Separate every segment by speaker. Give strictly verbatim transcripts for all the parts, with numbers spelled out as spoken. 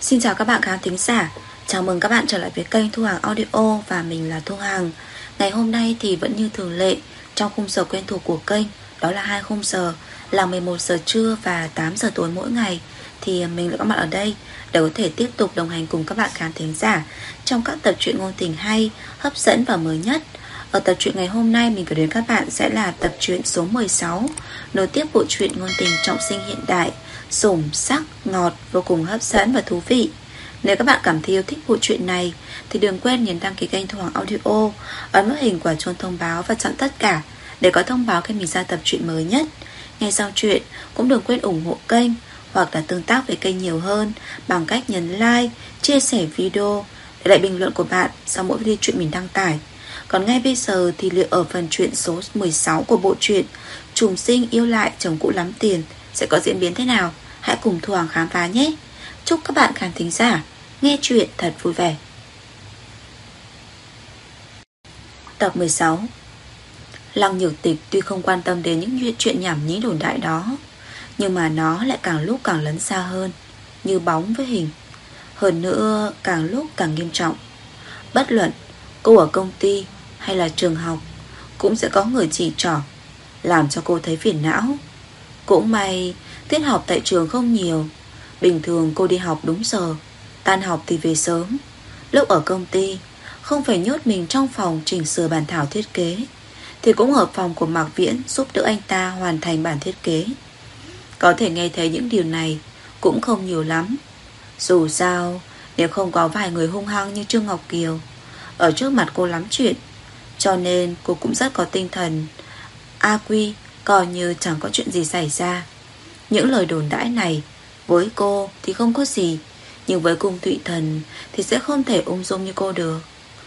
Speaker 1: Xin chào các bạn khán thính giả. Chào mừng các bạn trở lại với kênh Thu Hằng Audio và mình là Thu Hằng. Ngày hôm nay thì vẫn như thường lệ, trong khung giờ quen thuộc của kênh, đó là hai khung giờ là mười một giờ trưa và tám giờ tối mỗi ngày, thì mình lại có mặt ở đây để có thể tiếp tục đồng hành cùng các bạn khán thính giả trong các tập truyện ngôn tình hay, hấp dẫn và mới nhất. Ở tập truyện ngày hôm nay mình gửi đến các bạn sẽ là tập truyện số mười sáu, nối tiếp bộ truyện ngôn tình trọng sinh hiện đại, sủng sắc, ngọt, vô cùng hấp dẫn và thú vị. Nếu các bạn cảm thấy yêu thích bộ truyện này thì đừng quên nhấn đăng ký kênh Thu Hằng Audio, ấn nút hình quả chuông thông báo và chọn tất cả để có thông báo khi mình ra tập truyện mới nhất. Nghe xong chuyện cũng đừng quên ủng hộ kênh hoặc là tương tác với kênh nhiều hơn bằng cách nhấn like, chia sẻ video, để lại bình luận của bạn sau mỗi video truyện mình đăng tải. Còn ngay bây giờ thì liệu ở phần truyện số mười sáu của bộ truyện Trùng sinh yêu lại chồng cũ lắm tiền sẽ có diễn biến thế nào? Hãy cùng Thu Hằng khám phá nhé. Chúc các bạn khán thính giả nghe chuyện thật vui vẻ. Tập mười sáu. Lăng Nhược Tịch tuy không quan tâm đến những chuyện nhảm nhí đồn đại đó, nhưng mà nó lại càng lúc càng lấn xa hơn, như bóng với hình. Hơn nữa càng lúc càng nghiêm trọng. Bất luận cô ở công ty hay là trường học, cũng sẽ có người chỉ trỏ, làm cho cô thấy phiền não. Cũng may tiết học tại trường không nhiều. Bình thường cô đi học đúng giờ, tan học thì về sớm. Lúc ở công ty không phải nhốt mình trong phòng chỉnh sửa bản thảo thiết kế, thì cũng ở phòng của Mạc Viễn giúp đỡ anh ta hoàn thành bản thiết kế. Có thể nghe thấy những điều này cũng không nhiều lắm. Dù sao, nếu không có vài người hung hăng như Trương Ngọc Kiều ở trước mặt cô lắm chuyện, cho nên cô cũng rất có tinh thần A Quy, coi như chẳng có chuyện gì xảy ra. Những lời đồn đãi này với cô thì không có gì, nhưng với Cung Thụy Thần thì sẽ không thể ung dung như cô được.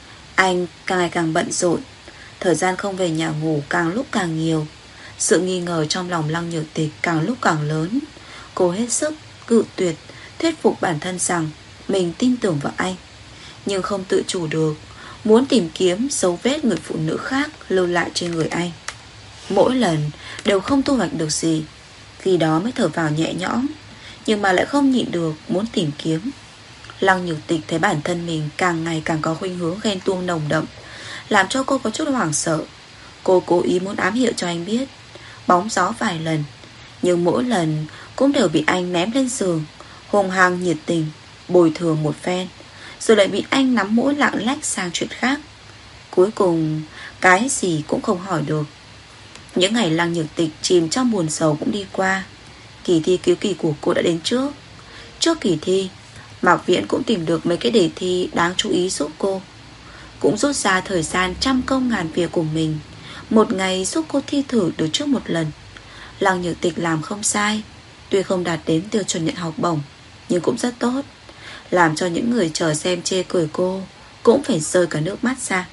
Speaker 1: Anh càng ngày càng bận rộn, thời gian không về nhà ngủ càng lúc càng nhiều. Sự nghi ngờ trong lòng Lăng Nhược Tịch càng lúc càng lớn. Cô hết sức cự tuyệt, thuyết phục bản thân rằng mình tin tưởng vào anh, nhưng không tự chủ được, muốn tìm kiếm dấu vết người phụ nữ khác lưu lại trên người anh. Mỗi lần đều không thu hoạch được gì, khi đó mới thở vào nhẹ nhõm, nhưng mà lại không nhịn được muốn tìm kiếm. Lăng Nhược Tịch thấy bản thân mình càng ngày càng có khuynh hướng ghen tuông nồng đậm, làm cho cô có chút hoảng sợ. Cô cố ý muốn ám hiệu cho anh biết, bóng gió vài lần, nhưng mỗi lần cũng đều bị anh ném lên giường, hung hăng nhiệt tình bồi thường một phen, rồi lại bị anh nắm mũi lạng lách sang chuyện khác. Cuối cùng cái gì cũng không hỏi được. Những ngày Lăng Nhược Tịch chìm trong buồn sầu cũng đi qua. Kỳ thi cứu kỳ của cô đã đến trước. Trước kỳ thi, Mạc Viễn cũng tìm được mấy cái đề thi đáng chú ý giúp cô, cũng rút ra thời gian trăm công ngàn việc của mình, một ngày giúp cô thi thử được trước một lần. Lăng Nhược Tịch làm không sai, tuy không đạt đến tiêu chuẩn nhận học bổng, nhưng cũng rất tốt, làm cho những người chờ xem chê cười cô cũng phải rơi cả nước mắt ra.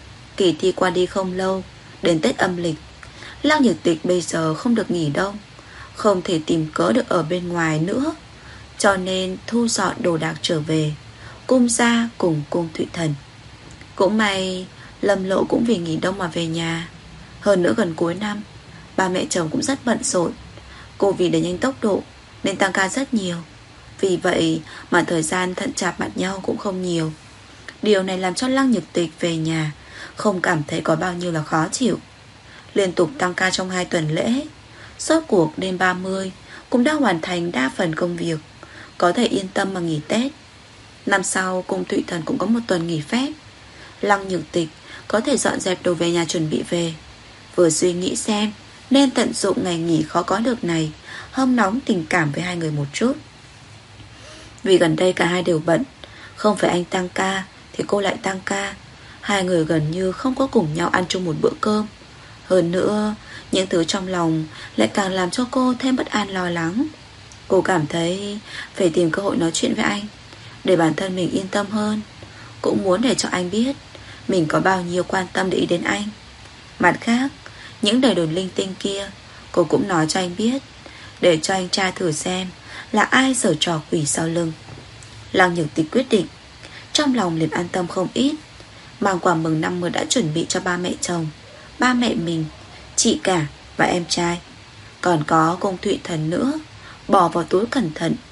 Speaker 1: Kỳ thi qua đi không lâu, đến Tết âm lịch, Lăng Nhược Tịch bây giờ không được nghỉ đông, không thể tìm cớ được ở bên ngoài nữa, cho nên thu dọn đồ đạc trở về Cung gia cùng Cung Thụy Thần. Cũng may Lâm Lộ cũng vì nghỉ đông mà về nhà. Hơn nữa gần cuối năm, ba mẹ chồng cũng rất bận rộn. Cô vì đẩy nhanh tốc độ nên tăng ca rất nhiều, vì vậy mà thời gian thận chạp mặt nhau cũng không nhiều. Điều này làm cho Lăng Nhược Tịch về nhà không cảm thấy có bao nhiêu là khó chịu. Liên tục tăng ca trong hai tuần lễ, rốt cuộc đêm ba mươi cũng đã hoàn thành đa phần công việc, có thể yên tâm mà nghỉ Tết. Năm sau Cung Thụy Thần cũng có một tuần nghỉ phép. Lăng Nhược Tịch có thể dọn dẹp đồ về nhà chuẩn bị về. Vừa suy nghĩ xem nên tận dụng ngày nghỉ khó có được này, hâm nóng tình cảm với hai người một chút. Vì gần đây cả hai đều bận, không phải anh tăng ca thì cô lại tăng ca, hai người gần như không có cùng nhau ăn chung một bữa cơm. Hơn nữa, những thứ trong lòng lại càng làm cho cô thêm bất an lo lắng. Cô cảm thấy phải tìm cơ hội nói chuyện với anh, để bản thân mình yên tâm hơn. Cũng muốn để cho anh biết mình có bao nhiêu quan tâm để ý đến anh. Mặt khác, những lời đồn linh tinh kia cô cũng nói cho anh biết, để cho anh tra thử xem là ai giở trò quỷ sau lưng. Lăng Nhược Tịch quyết định, trong lòng liền an tâm không ít. Mang quà mừng năm mới đã chuẩn bị cho ba mẹ chồng, ba mẹ mình, chị cả và em trai, còn có Cung Thụy Thần nữa, bỏ vào túi cẩn thận.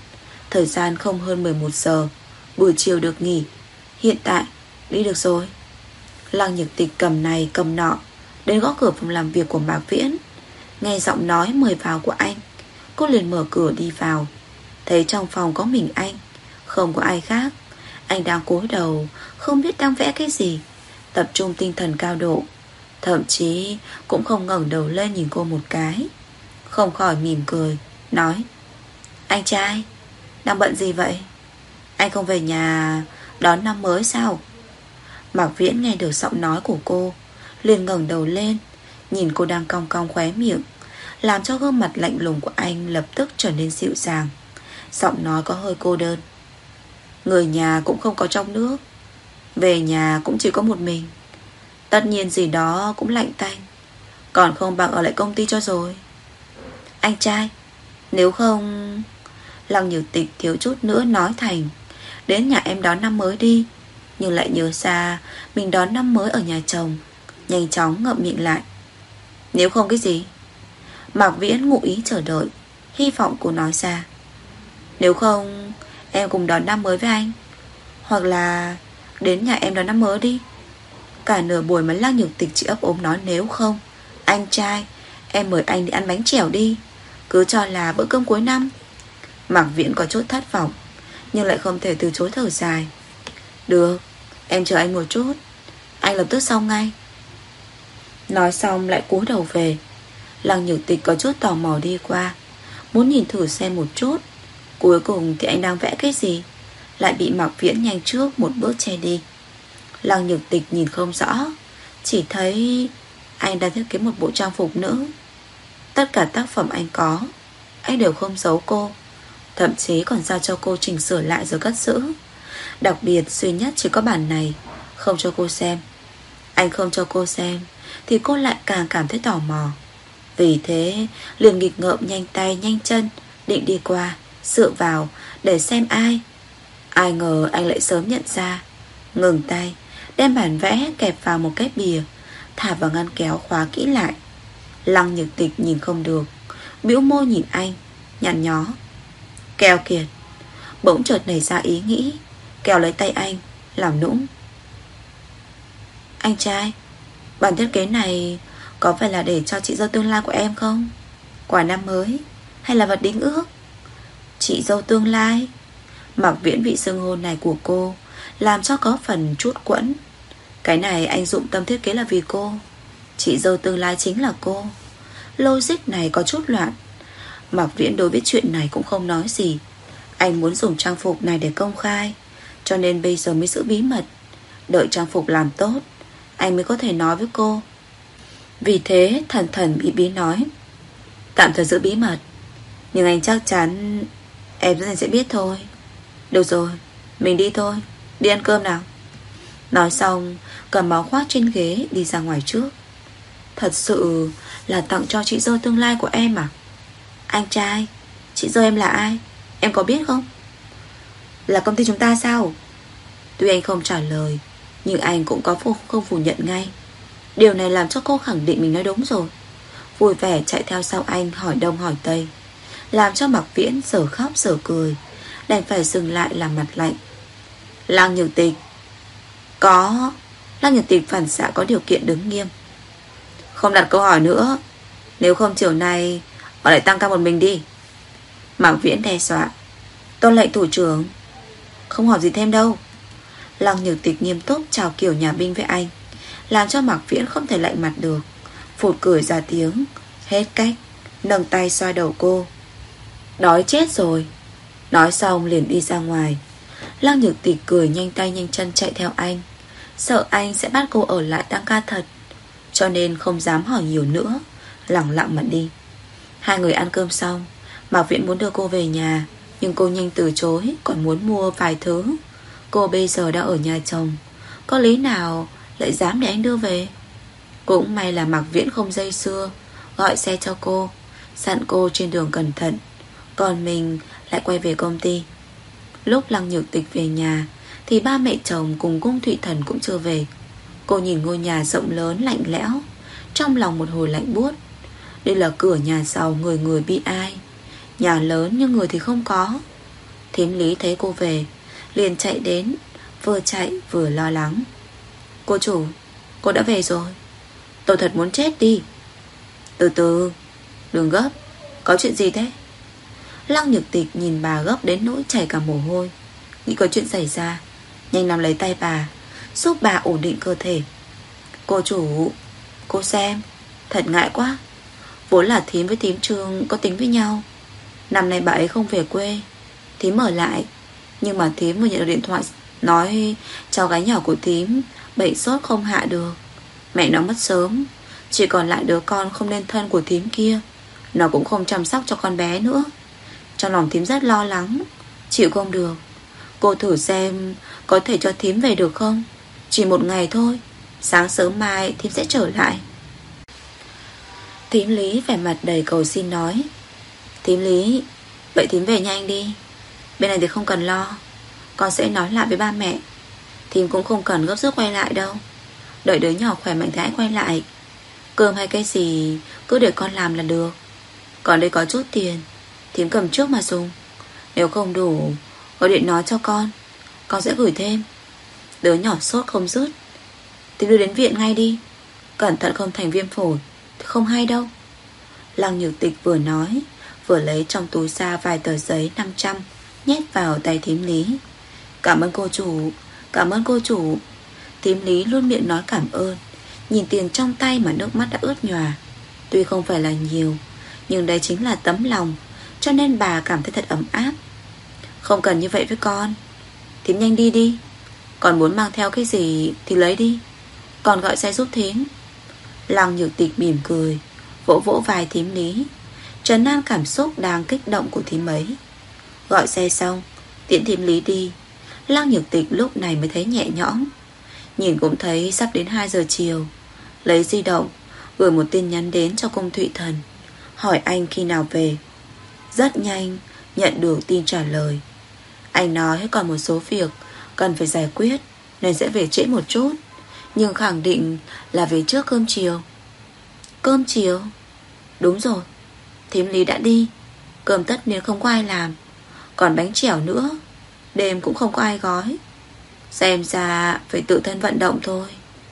Speaker 1: Thời gian không hơn mười một giờ, buổi chiều được nghỉ. Hiện tại đi được rồi. Lăng Nhược Tịch cầm này cầm nọ đến gõ cửa phòng làm việc của Mạc Viễn. Nghe giọng nói mời vào của anh, cô liền mở cửa đi vào. Thấy trong phòng có mình anh, không có ai khác. Anh đang cúi đầu, không biết đang vẽ cái gì, tập trung tinh thần cao độ, thậm chí cũng không ngẩng đầu lên nhìn cô một cái. Không khỏi mỉm cười, nói: Anh trai, đang bận gì vậy? Anh không về nhà đón năm mới sao? Mạc Viễn nghe được giọng nói của cô, liền ngẩng đầu lên, nhìn cô đang cong cong khóe miệng, làm cho gương mặt lạnh lùng của anh lập tức trở nên dịu dàng. Giọng nói có hơi cô đơn: Người nhà cũng không có trong nước, về nhà cũng chỉ có một mình. Tất nhiên gì đó cũng lạnh tanh, còn không bằng ở lại công ty cho rồi. Anh trai, nếu không... Lăng Nhược Tịch thiếu chút nữa nói thành: Đến nhà em đón năm mới đi. Nhưng lại nhớ ra mình đón năm mới ở nhà chồng, nhanh chóng ngậm miệng lại. Nếu không cái gì? Mạc Viễn ngụ ý chờ đợi, hy vọng cô nói ra. Nếu không em cùng đón năm mới với anh, hoặc là đến nhà em đón năm mới đi. Cả nửa buổi mà Lăng Nhược Tịch chỉ ấp ốm nói nếu không. Anh trai, em mời anh đi ăn bánh chèo đi, cứ cho là bữa cơm cuối năm. Mạc Viễn có chút thất vọng, nhưng lại không thể từ chối, thở dài. Được, em chờ anh một chút, anh lập tức xong ngay. Nói xong lại cúi đầu về. Lăng Nhược Tịch có chút tò mò đi qua, muốn nhìn thử xem một chút. Cuối cùng thì anh đang vẽ cái gì, lại bị Mạc Viễn nhanh trước một bước che đi. Lăng Nhược Tịch nhìn không rõ, chỉ thấy anh đang thiết kế một bộ trang phục nữ. Tất cả tác phẩm anh có, anh đều không giấu cô, thậm chí còn giao cho cô chỉnh sửa lại rồi cất giữ. Đặc biệt duy nhất chỉ có bản này không cho cô xem. Anh không cho cô xem thì cô lại càng cảm thấy tò mò. Vì thế liền nghịch ngợm nhanh tay nhanh chân định đi qua dựa vào để xem ai. Ai ngờ anh lại sớm nhận ra, ngừng tay, đem bản vẽ kẹp vào một cái bìa, thả vào ngăn kéo khóa kỹ lại. Lăng Nhược Tịch nhìn không được, bĩu môi nhìn anh, nhăn nhó. Keo kiệt. Bỗng chợt nảy ra ý nghĩ, kéo lấy tay anh, làm nũng. Anh trai, bản thiết kế này có phải là để cho chị dâu tương lai của em không? Quà năm mới hay là vật đính ước? Chị dâu tương lai. Mạc Viễn vị xưng hôn này của cô làm cho có phần chút quẫn. Cái này anh dụng tâm thiết kế là vì cô, chị dâu tương lai chính là cô. Logic này có chút loạn. Mạc Viễn đối với chuyện này cũng không nói gì. Anh muốn dùng trang phục này để công khai, cho nên bây giờ mới giữ bí mật. Đợi trang phục làm tốt, anh mới có thể nói với cô. Vì thế thần thần bí bí nói: Tạm thời giữ bí mật, nhưng anh chắc chắn em sẽ biết thôi. Được rồi, mình đi thôi, đi ăn cơm nào. Nói xong cầm áo khoác trên ghế đi ra ngoài trước. Thật sự là tặng cho chị dâu tương lai của em à? Anh trai, chị dâu em là ai, em có biết không? Là công ty chúng ta sao? Tuy anh không trả lời, nhưng anh cũng có không phủ nhận ngay. Điều này làm cho cô khẳng định mình nói đúng rồi. Vui vẻ chạy theo sau anh hỏi đông hỏi tây, làm cho Mạc Viễn giờ khóc giờ cười, đành phải dừng lại làm mặt lạnh. Lăng Nhược Tịch. Có. Lăng Nhược Tịch phản xạ có điều kiện đứng nghiêm. Không đặt câu hỏi nữa, nếu không chiều nay ở lại tăng ca một mình đi. Mạc Viễn đe dọa. Tôn lệnh thủ trưởng. Không hỏi gì thêm đâu. Lăng Nhược Tịch nghiêm túc chào kiểu nhà binh với anh, làm cho Mạc Viễn không thể lạnh mặt được, phụt cười ra tiếng. Hết cách, nâng tay xoa đầu cô. Đói chết rồi. Nói xong liền đi ra ngoài. Lăng Nhược Tịch cười nhanh tay nhanh chân chạy theo anh, sợ anh sẽ bắt cô ở lại tăng ca thật, cho nên không dám hỏi nhiều nữa, lẳng lặng mà đi. Hai người ăn cơm xong, Mạc Viễn muốn đưa cô về nhà, nhưng cô nhanh từ chối, còn muốn mua vài thứ. Cô bây giờ đang ở nhà chồng, có lý nào lại dám để anh đưa về. Cũng may là Mạc Viễn không dây dưa, gọi xe cho cô, dặn cô trên đường cẩn thận, còn mình lại quay về công ty. Lúc Lăng Nhược Tịch về nhà thì ba mẹ chồng cùng Cung Thụy Thần cũng chưa về. Cô nhìn ngôi nhà rộng lớn lạnh lẽo, trong lòng một hồi lạnh buốt. Đây là cửa nhà giàu người người bi ai. Nhà lớn nhưng người thì không có. Thím Lý thấy cô về liền chạy đến, vừa chạy vừa lo lắng. Cô chủ, cô đã về rồi. Tôi thật muốn chết đi. Từ từ, đừng gấp. Có chuyện gì thế? Lăng Nhược Tịch nhìn bà gấp đến nỗi chảy cả mồ hôi, nghĩ có chuyện xảy ra, nhanh nắm lấy tay bà, giúp bà ổn định cơ thể. Cô chủ, cô xem, thật ngại quá. Vốn là thím với thím Trương có tính với nhau. Năm nay bà ấy không về quê, thím ở lại. Nhưng mà thím vừa nhận được điện thoại nói cháu gái nhỏ của thím bệnh sốt không hạ được. Mẹ nó mất sớm, chỉ còn lại đứa con không nên thân của thím kia. Nó cũng không chăm sóc cho con bé nữa. Trong lòng thím rất lo lắng, chịu không được. Cô thử xem có thể cho thím về được không? Chỉ một ngày thôi, sáng sớm mai thím sẽ trở lại. Thím Lý vẻ mặt đầy cầu xin nói. Thím Lý, vậy thím về nhanh đi. Bên này thì không cần lo, con sẽ nói lại với ba mẹ. Thím cũng không cần gấp rút quay lại đâu. Đợi đứa nhỏ khỏe mạnh thì hãy quay lại. Cơm hay cái gì cứ để con làm là được. Còn đây có chút tiền, thím cầm trước mà dùng. Nếu không đủ, gọi điện nói cho con, con sẽ gửi thêm. Đứa nhỏ sốt không dứt, thím đưa đến viện ngay đi. Cẩn thận không thành viêm phổi thì không hay đâu. Lăng Nhược Tịch vừa nói, vừa lấy trong túi ra vài tờ giấy năm trăm nhét vào tay thím Lý. Cảm ơn cô chủ, cảm ơn cô chủ. Thím Lý luôn miệng nói cảm ơn, nhìn tiền trong tay mà nước mắt đã ướt nhòa. Tuy không phải là nhiều, nhưng đây chính là tấm lòng, cho nên bà cảm thấy thật ấm áp. Không cần như vậy với con, thím nhanh đi đi. Còn muốn mang theo cái gì thì lấy đi, còn gọi xe giúp thím. Lăng Nhược Tịch mỉm cười, vỗ vỗ vai thím Lý, trấn an cảm xúc đang kích động của thím ấy. Gọi xe xong, tiễn thím Lý đi. Lăng Nhược Tịch lúc này mới thấy nhẹ nhõm. Nhìn cũng thấy sắp đến hai giờ chiều. Lấy di động, gửi một tin nhắn đến cho Cung Thụy Thần, hỏi anh khi nào về. Rất nhanh nhận được tin trả lời. Anh nói còn một số việc cần phải giải quyết nên sẽ về trễ một chút, nhưng khẳng định là về trước cơm chiều. Cơm chiều? Đúng rồi, thím Lý đã đi. Cơm tất niên không có ai làm, còn bánh chèo nữa, đêm cũng không có ai gói. Xem ra phải tự thân vận động thôi.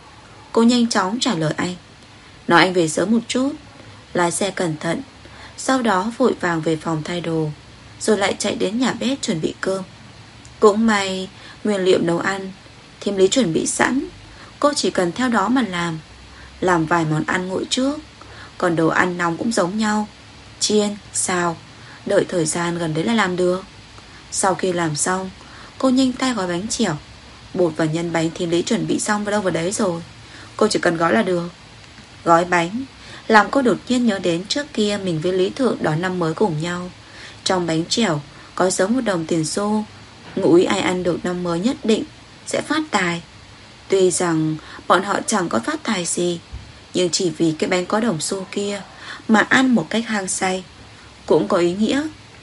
Speaker 1: Cô nhanh chóng trả lời anh, nói anh về sớm một chút, lái xe cẩn thận. Sau đó vội vàng về phòng thay đồ, rồi lại chạy đến nhà bếp chuẩn bị cơm. Cũng may nguyên liệu nấu ăn thím Lý chuẩn bị sẵn, cô chỉ cần theo đó mà làm. Làm vài món ăn nguội trước, còn đồ ăn nóng cũng giống nhau, chiên, xào, đợi thời gian gần đấy là làm được. Sau khi làm xong, cô nhanh tay gói bánh chèo. Bột và nhân bánh thím Lý chuẩn bị xong vào đâu vào đấy rồi, cô chỉ cần gói là được. Gói bánh làm cô đột nhiên nhớ đến trước kia mình với Lý Thượng đón năm mới cùng nhau. Trong bánh chèo có giấu một đồng tiền xu, ngụ ý ai ăn được năm mới nhất định sẽ phát tài. Tuy rằng bọn họ chẳng có phát tài gì, nhưng chỉ vì cái bánh có đồng xu kia mà ăn một cách hăng say cũng có ý nghĩa.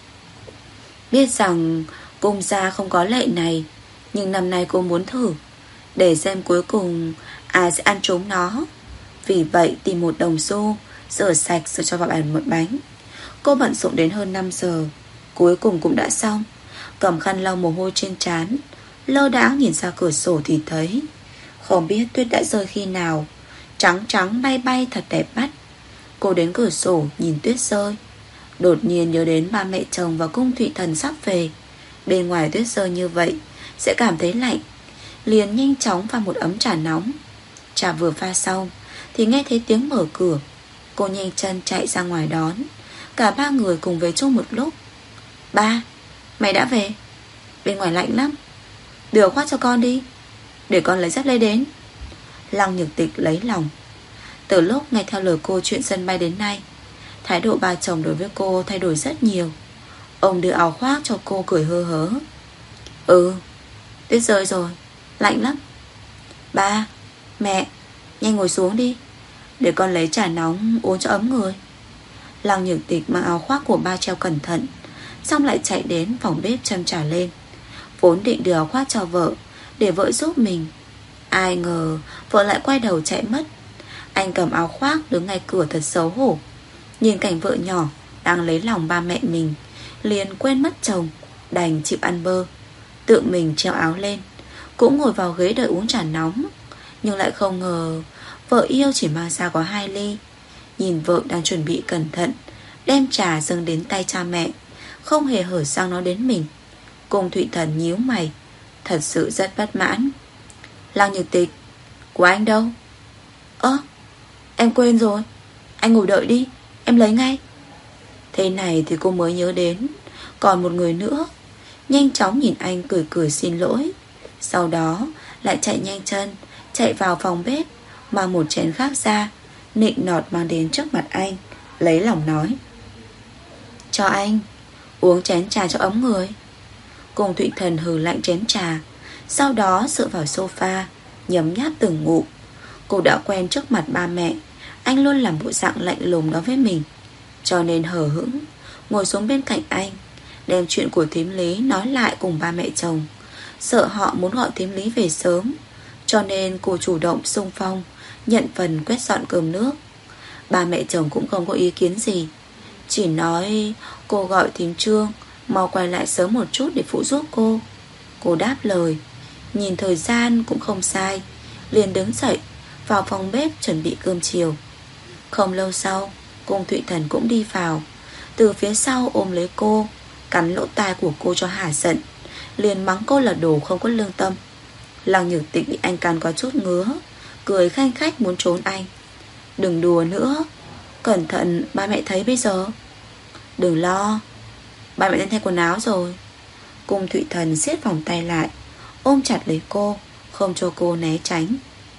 Speaker 1: Biết rằng Cung gia không có lệ này, nhưng năm nay cô muốn thử, để xem cuối cùng ai sẽ ăn trúng nó. Vì vậy tìm một đồng xu, rửa sạch rồi cho vào bàn một bánh. Cô bận rộn đến hơn năm giờ, cuối cùng cũng đã xong. Cầm khăn lau mồ hôi trên trán, lơ đãng nhìn ra cửa sổ thì thấy không biết tuyết đã rơi khi nào, trắng trắng bay bay thật đẹp mắt. Cô đến cửa sổ nhìn tuyết rơi, đột nhiên nhớ đến ba mẹ chồng và Cung Thụy Thần sắp về. Bên ngoài tuyết rơi như vậy sẽ cảm thấy lạnh, liền nhanh chóng pha một ấm trà nóng. Trà vừa pha xong thì nghe thấy tiếng mở cửa. Cô nhanh chân chạy ra ngoài đón. Cả ba người cùng về chung một lúc. Ba, mày đã về? Bên ngoài lạnh lắm, đưa khoác cho con đi, để con lấy dép lê đến. Lăng Nhược Tịch lấy lòng. Từ lúc nghe theo lời cô chuyện sân bay đến nay, thái độ ba chồng đối với cô thay đổi rất nhiều. Ông đưa áo khoác cho cô cười hơ hớ. Ừ, tuyết rơi rồi, lạnh lắm. Ba, mẹ, nhanh ngồi xuống đi, để con lấy trà nóng uống cho ấm người. Lăng Nhược Tịch mang áo khoác của ba treo cẩn thận, xong lại chạy đến phòng bếp châm trà lên. Vốn định đưa áo khoác cho vợ, để vợ giúp mình, ai ngờ vợ lại quay đầu chạy mất. Anh cầm áo khoác đứng ngay cửa thật xấu hổ, nhìn cảnh vợ nhỏ đang lấy lòng ba mẹ mình, liền quên mất chồng. đành chịu ăn bơ, tự mình treo áo lên, cũng ngồi vào ghế đợi uống trà nóng. Nhưng lại không ngờ vợ yêu chỉ mang ra có hai ly. Nhìn vợ đang chuẩn bị cẩn thận đem trà dâng đến tay cha mẹ, không hề hở sang nói đến mình. Cung Thụy Thần nhíu mày, thật sự rất bất mãn. Lăng Nhược Tịch, của anh đâu? Ơ, em quên rồi. Anh ngồi đợi đi, em lấy ngay. Thế này thì cô mới nhớ đến còn một người nữa. Nhanh chóng nhìn anh cười cười xin lỗi, sau đó lại chạy nhanh chân chạy vào phòng bếp, mang một chén khác ra, nịnh nọt mang đến trước mặt anh, lấy lòng nói: cho anh, uống chén trà cho ấm người. Cung Thụy Thần hừ lạnh chén trà, sau đó dựa vào sofa, nhấm nháp từng ngụm. Cô đã quen trước mặt ba mẹ anh luôn làm bộ dạng lạnh lùng đó với mình, cho nên hờ hững ngồi xuống bên cạnh anh, đem chuyện của thím Lý nói lại cùng ba mẹ chồng. Sợ họ muốn gọi thím Lý về sớm, cho nên cô chủ động xung phong nhận phần quét dọn cơm nước. Ba mẹ chồng cũng không có ý kiến gì, chỉ nói cô gọi thím Trương mau quay lại sớm một chút để phụ giúp cô. Cô đáp lời, nhìn thời gian cũng không sai, liền đứng dậy vào phòng bếp chuẩn bị cơm chiều. Không lâu sau, Cung Thụy Thần cũng đi vào, từ phía sau ôm lấy cô, cắn lỗ tai của cô cho hả giận, liền mắng cô là đồ không có lương tâm. Lăng Nhược Tịch bị anh cắn có chút ngứa, cười khanh khách muốn trốn anh. Đừng đùa nữa, cẩn thận ba mẹ thấy bây giờ. Đừng lo, ba mẹ đang thay quần áo rồi. Cung Thụy Thần siết vòng tay lại, ôm chặt lấy cô, không cho cô né tránh.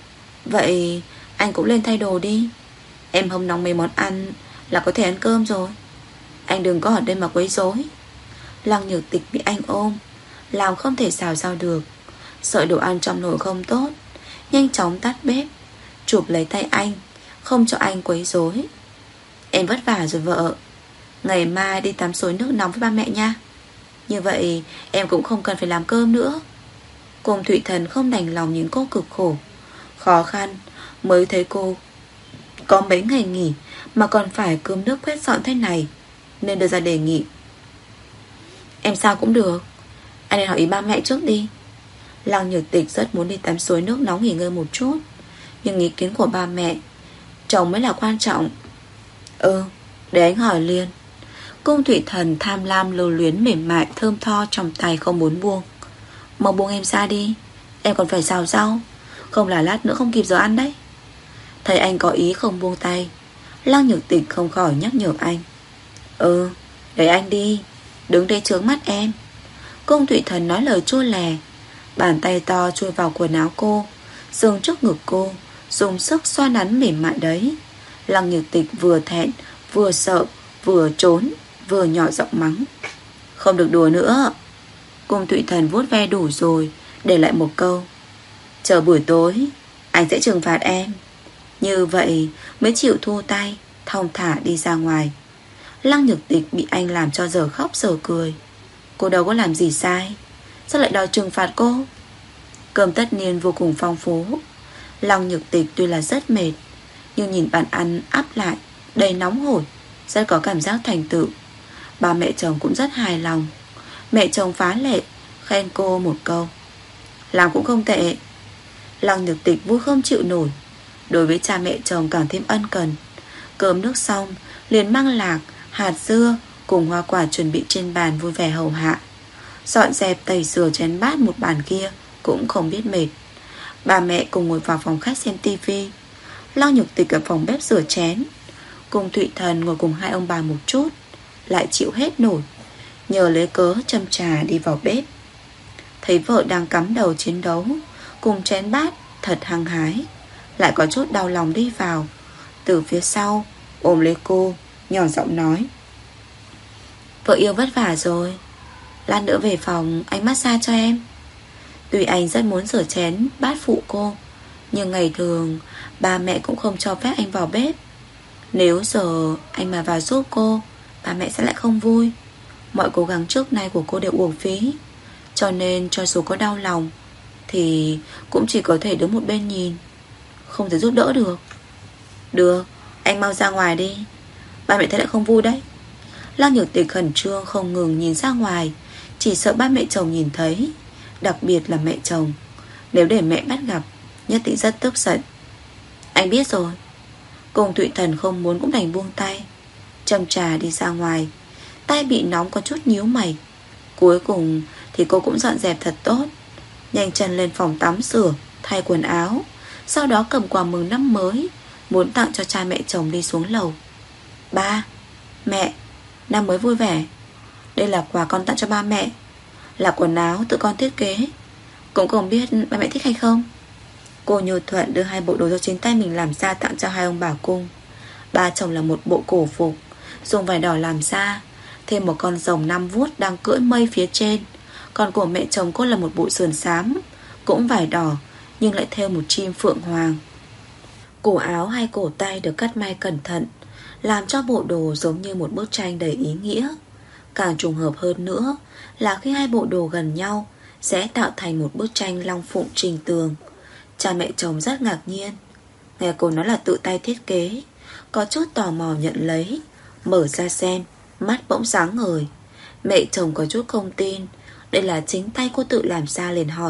Speaker 1: Vậy anh cũng lên thay đồ đi, em hâm nóng mấy món ăn là có thể ăn cơm rồi. Anh đừng có ở đây mà quấy rối. Lăng Nhược Tịch bị anh ôm, làm không thể xào rau được, sợ đồ ăn trong nồi không tốt, nhanh chóng tắt bếp, chụp lấy tay anh, không cho anh quấy rối. Em vất vả rồi vợ, ngày mai đi tắm suối nước nóng với ba mẹ nha. Như vậy em cũng không cần phải làm cơm nữa. Cung Thụy Thần không đành lòng nhìn cô cực khổ. Khó khăn mới thấy cô có mấy ngày nghỉ mà còn phải cơm nước quét dọn thế này, nên đưa ra đề nghị. Em sao cũng được, anh nên hỏi ý ba mẹ trước đi. Lăng Nhược Tịch rất muốn đi tắm suối nước nóng nghỉ ngơi một chút, nhưng ý kiến của ba mẹ chồng mới là quan trọng. Ừ, để anh hỏi liền. Cung Thụy Thần tham lam lưu luyến mềm mại thơm tho trong tay không muốn buông. Mau buông em ra đi, em còn phải xào rau, không là lát nữa không kịp giờ ăn đấy. Thấy anh có ý không buông tay, Lăng Nhược Tịch không khỏi nhắc nhở anh. Ừ, để anh đi, đứng đây chướng mắt em. Cung Thụy Thần nói lời chua lè, bàn tay to chui vào quần áo cô, dừng trước ngực cô, dùng sức xoa nắn mềm mại đấy. Lăng Nhược Tịch vừa thẹn, vừa sợ, vừa trốn, vừa nhỏ giọng mắng. Không được đùa nữa. Cung Thụy Thần vuốt ve đủ rồi, để lại một câu. Chờ buổi tối anh sẽ trừng phạt em. Như vậy mới chịu thua tay, thong thả đi ra ngoài. Lăng Nhược Tịch bị anh làm cho giờ khóc giờ cười. Cô đâu có làm gì sai, sao lại đòi trừng phạt cô? Cơm tất niên vô cùng phong phú. Lăng Nhược Tịch tuy là rất mệt, nhưng nhìn bàn ăn ắp lại đầy nóng hổi, rất có cảm giác thành tựu. Ba mẹ chồng cũng rất hài lòng. Mẹ chồng phá lệ khen cô một câu, làm cũng không tệ. Lăng Nhược Tịch vui không chịu nổi, đối với cha mẹ chồng càng thêm ân cần. Cơm nước xong liền mang lạc, hạt dưa cùng hoa quả chuẩn bị trên bàn vui vẻ hầu hạ. Dọn dẹp tẩy rửa chén bát một bàn kia cũng không biết mệt. Ba mẹ cùng ngồi vào phòng khách xem tivi. Lăng Nhược Tịch ở phòng bếp rửa chén. Cung Thụy Thần ngồi cùng hai ông bà một chút, lại chịu hết nổi, nhờ lấy cớ châm trà đi vào bếp. Thấy vợ đang cắm đầu chiến đấu cùng chén bát thật hăng hái, lại có chút đau lòng đi vào, từ phía sau ôm lấy cô, nhỏ giọng nói. Vợ yêu vất vả rồi, lát nữa về phòng anh massage cho em. Tuy anh rất muốn rửa chén bát phụ cô, nhưng ngày thường ba mẹ cũng không cho phép anh vào bếp. Nếu giờ anh mà vào giúp cô, ba mẹ sẽ lại không vui. Mọi cố gắng trước nay của cô đều uổng phí, cho nên cho dù có đau lòng thì cũng chỉ có thể đứng một bên nhìn, không thể giúp đỡ được. Được, anh mau ra ngoài đi, ba mẹ thấy lại không vui đấy. Lăng Nhược Tịch khẩn trương không ngừng nhìn ra ngoài, chỉ sợ ba mẹ chồng nhìn thấy, đặc biệt là mẹ chồng. Nếu để mẹ bắt gặp, nhất định rất tức giận. Anh biết rồi. Cùng Thụy Thần không muốn cũng đành buông tay, châm trà đi ra ngoài. Tay bị nóng có chút nhíu mày. Cuối cùng thì cô cũng dọn dẹp thật tốt, nhanh chân lên phòng tắm rửa, thay quần áo. Sau đó cầm quà mừng năm mới muốn tặng cho cha mẹ chồng đi xuống lầu. Ba, mẹ, năm mới vui vẻ. Đây là quà con tặng cho ba mẹ, là quần áo tự con thiết kế. Cũng không biết ba mẹ thích hay không. Cô Như Thuận đưa hai bộ đồ do chính tay mình làm ra tặng cho hai ông bà Cung. Ba chồng là một bộ cổ phục dùng vải đỏ làm ra, thêm một con rồng năm vuốt đang cưỡi mây phía trên. Còn của mẹ chồng cô là một bộ sườn xám, cũng vải đỏ nhưng lại thêu một chim phượng hoàng. Cổ áo hay cổ tay được cắt may cẩn thận, làm cho bộ đồ giống như một bức tranh đầy ý nghĩa. Càng trùng hợp hơn nữa là khi hai bộ đồ gần nhau sẽ tạo thành một bức tranh long phụng trình tường. Cha mẹ chồng rất ngạc nhiên, nghe cô nói là tự tay thiết kế, có chút tò mò nhận lấy, mở ra xem, mắt bỗng sáng ngời. Mẹ chồng có chút không tin đây là chính tay cô tự làm ra, liền hỏi: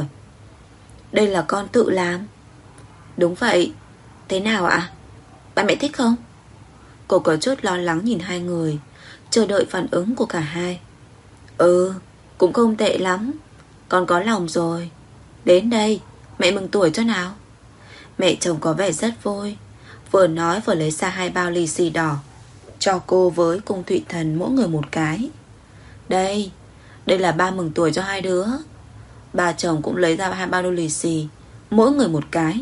Speaker 1: Đây là con tự làm? Đúng vậy. Thế nào ạ? Ba mẹ thích không? Cô có chút lo lắng nhìn hai người, chờ đợi phản ứng của cả hai. Ừ, cũng không tệ lắm, con có lòng rồi. Đến đây, mẹ mừng tuổi cho nào. Mẹ chồng có vẻ rất vui, vừa nói vừa lấy ra hai bao lì xì đỏ, cho cô với Cung Thụy Thần mỗi người một cái. Đây, đây là ba mừng tuổi cho hai đứa. Bà chồng cũng lấy ra hai bao đô lì xì, mỗi người một cái.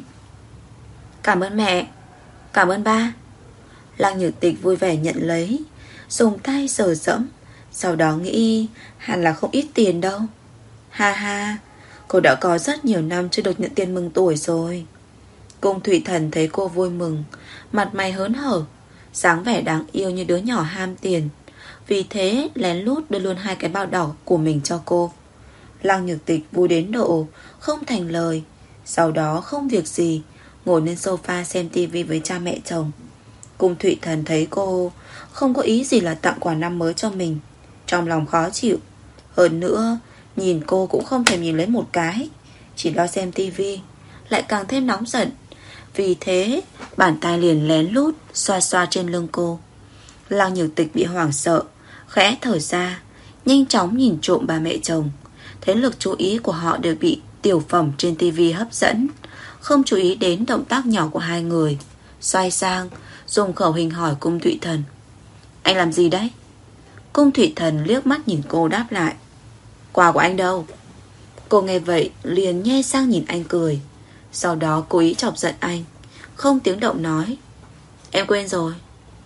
Speaker 1: Cảm ơn mẹ. Cảm ơn ba. Lăng Nhược Tịch vui vẻ nhận lấy, dùng tay sờ dẫm, sau đó nghĩ hẳn là không ít tiền đâu. Ha ha, cô đã có rất nhiều năm chưa được nhận tiền mừng tuổi rồi. Cung Thụy Thần thấy cô vui mừng, mặt mày hớn hở, dáng vẻ đáng yêu như đứa nhỏ ham tiền, vì thế lén lút đưa luôn hai cái bao đỏ của mình cho cô. Lăng Nhược Tịch vui đến độ không thành lời, sau đó không việc gì ngồi lên sofa xem tivi với cha mẹ chồng. Cung Thụy Thần thấy cô không có ý gì là tặng quà năm mới cho mình, trong lòng khó chịu. Hơn nữa nhìn cô cũng không thèm nhìn lấy một cái, chỉ lo xem tivi, lại càng thêm nóng giận. Vì thế bàn tay liền lén lút xoa xoa trên lưng cô. Lăng Nhược Tịch bị hoảng sợ, khẽ thở ra, nhanh chóng nhìn trộm ba mẹ chồng. Thế lực chú ý của họ đều bị tiểu phẩm trên tivi hấp dẫn, không chú ý đến động tác nhỏ của hai người. Xoay sang dùng khẩu hình hỏi Cung Thụy Thần: Anh làm gì đấy? Cung Thụy Thần liếc mắt nhìn cô đáp lại: Quà của anh đâu? Cô nghe vậy liền nhe sang nhìn anh cười, sau đó cố ý chọc giận anh, không tiếng động nói: Em quên rồi.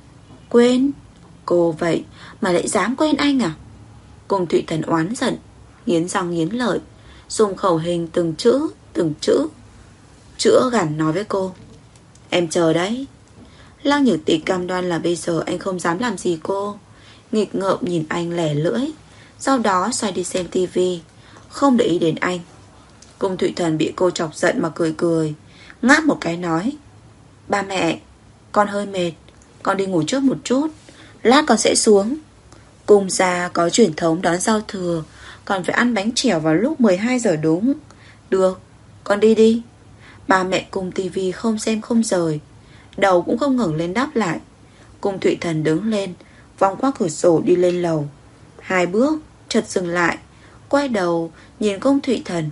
Speaker 1: Quên? Cô vậy mà lại dám quên anh à? Cung Thụy Thần oán giận, nghiến răng nghiến lợi, dùng khẩu hình từng chữ từng chữ chữa gằn nói với cô: Em chờ đấy. Lăng Nhược Tịch cam đoan là bây giờ anh không dám làm gì cô, nghịch ngợm nhìn anh lẻ lưỡi, sau đó xoay đi xem tivi, không để ý đến anh. Cung Thụy Thần bị cô chọc giận mà cười cười, ngáp một cái nói: Ba mẹ, con hơi mệt, con đi ngủ trước một chút, lát con sẽ xuống. Cung gia có truyền thống đón giao thừa còn phải ăn bánh chèo vào lúc mười hai giờ đúng. Được, con đi đi. Ba mẹ cùng tivi không xem không rời, đầu cũng không ngẩng lên đáp lại. Cung Thụy Thần đứng lên, vòng qua cửa sổ đi lên lầu. Hai bước, chợt dừng lại, quay đầu nhìn Cung Thụy Thần,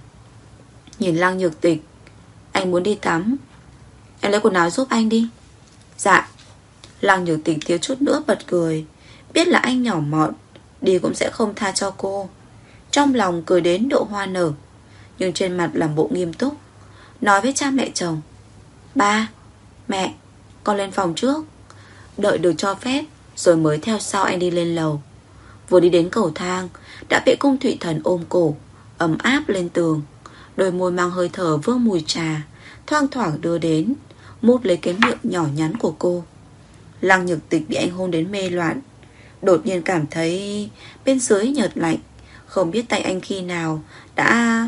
Speaker 1: nhìn Lăng Nhược Tịch: Anh muốn đi tắm, em lấy quần áo giúp anh đi. Dạ. Lăng Nhược Tịch thiếu chút nữa bật cười, biết là anh nhỏ mọn, đi cũng sẽ không tha cho cô. Trong lòng cười đến độ hoa nở, nhưng trên mặt làm bộ nghiêm túc, nói với cha mẹ chồng: Ba, mẹ, con lên phòng trước, đợi được cho phép rồi mới theo sau anh đi lên lầu. Vừa đi đến cầu thang đã bị Cung Thụy Thần ôm cổ, ấm áp lên tường. Đôi môi mang hơi thở vương mùi trà thoang thoảng đưa đến, mút lấy cái miệng nhỏ nhắn của cô. Lăng Nhược Tịch bị anh hôn đến mê loạn, đột nhiên cảm thấy bên dưới nhợt lạnh, không biết tay anh khi nào đã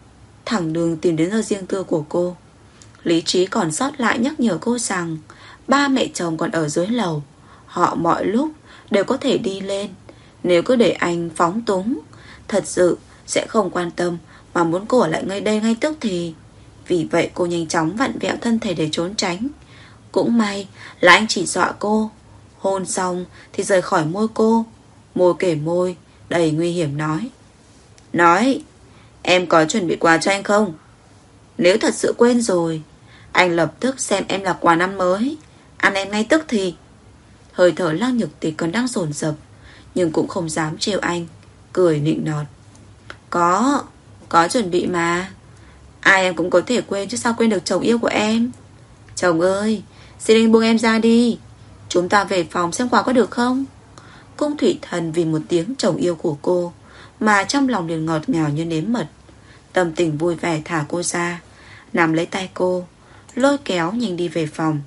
Speaker 1: thẳng đường tìm đến nơi riêng tư của cô. Lý trí còn sót lại nhắc nhở cô rằng ba mẹ chồng còn ở dưới lầu, họ mọi lúc đều có thể đi lên. Nếu cứ để anh phóng túng thật sự sẽ không quan tâm, mà muốn cô ở lại ngay đây ngay tức thì. Vì vậy cô nhanh chóng vặn vẹo thân thể để trốn tránh. Cũng may là anh chỉ dọa cô. Hôn xong thì rời khỏi môi cô. Môi kể môi, đầy nguy hiểm nói: Nói, em có chuẩn bị quà cho anh không? Nếu thật sự quên rồi, anh lập tức xem em là quà năm mới, ăn em ngay tức thì. Hơi thở Lăng Nhược Tịch còn đang dồn dập, nhưng cũng không dám trêu anh, cười nịnh nọt: Có, có chuẩn bị mà. Ai em cũng có thể quên chứ sao quên được chồng yêu của em. Chồng ơi, xin anh buông em ra đi, chúng ta về phòng xem quà có được không? Cung Thủy Thần vì một tiếng chồng yêu của cô mà trong lòng liền ngọt ngào như nếm mật. Tâm tình vui vẻ thả cô ra, nắm lấy tay cô, lôi kéo nhanh đi về phòng.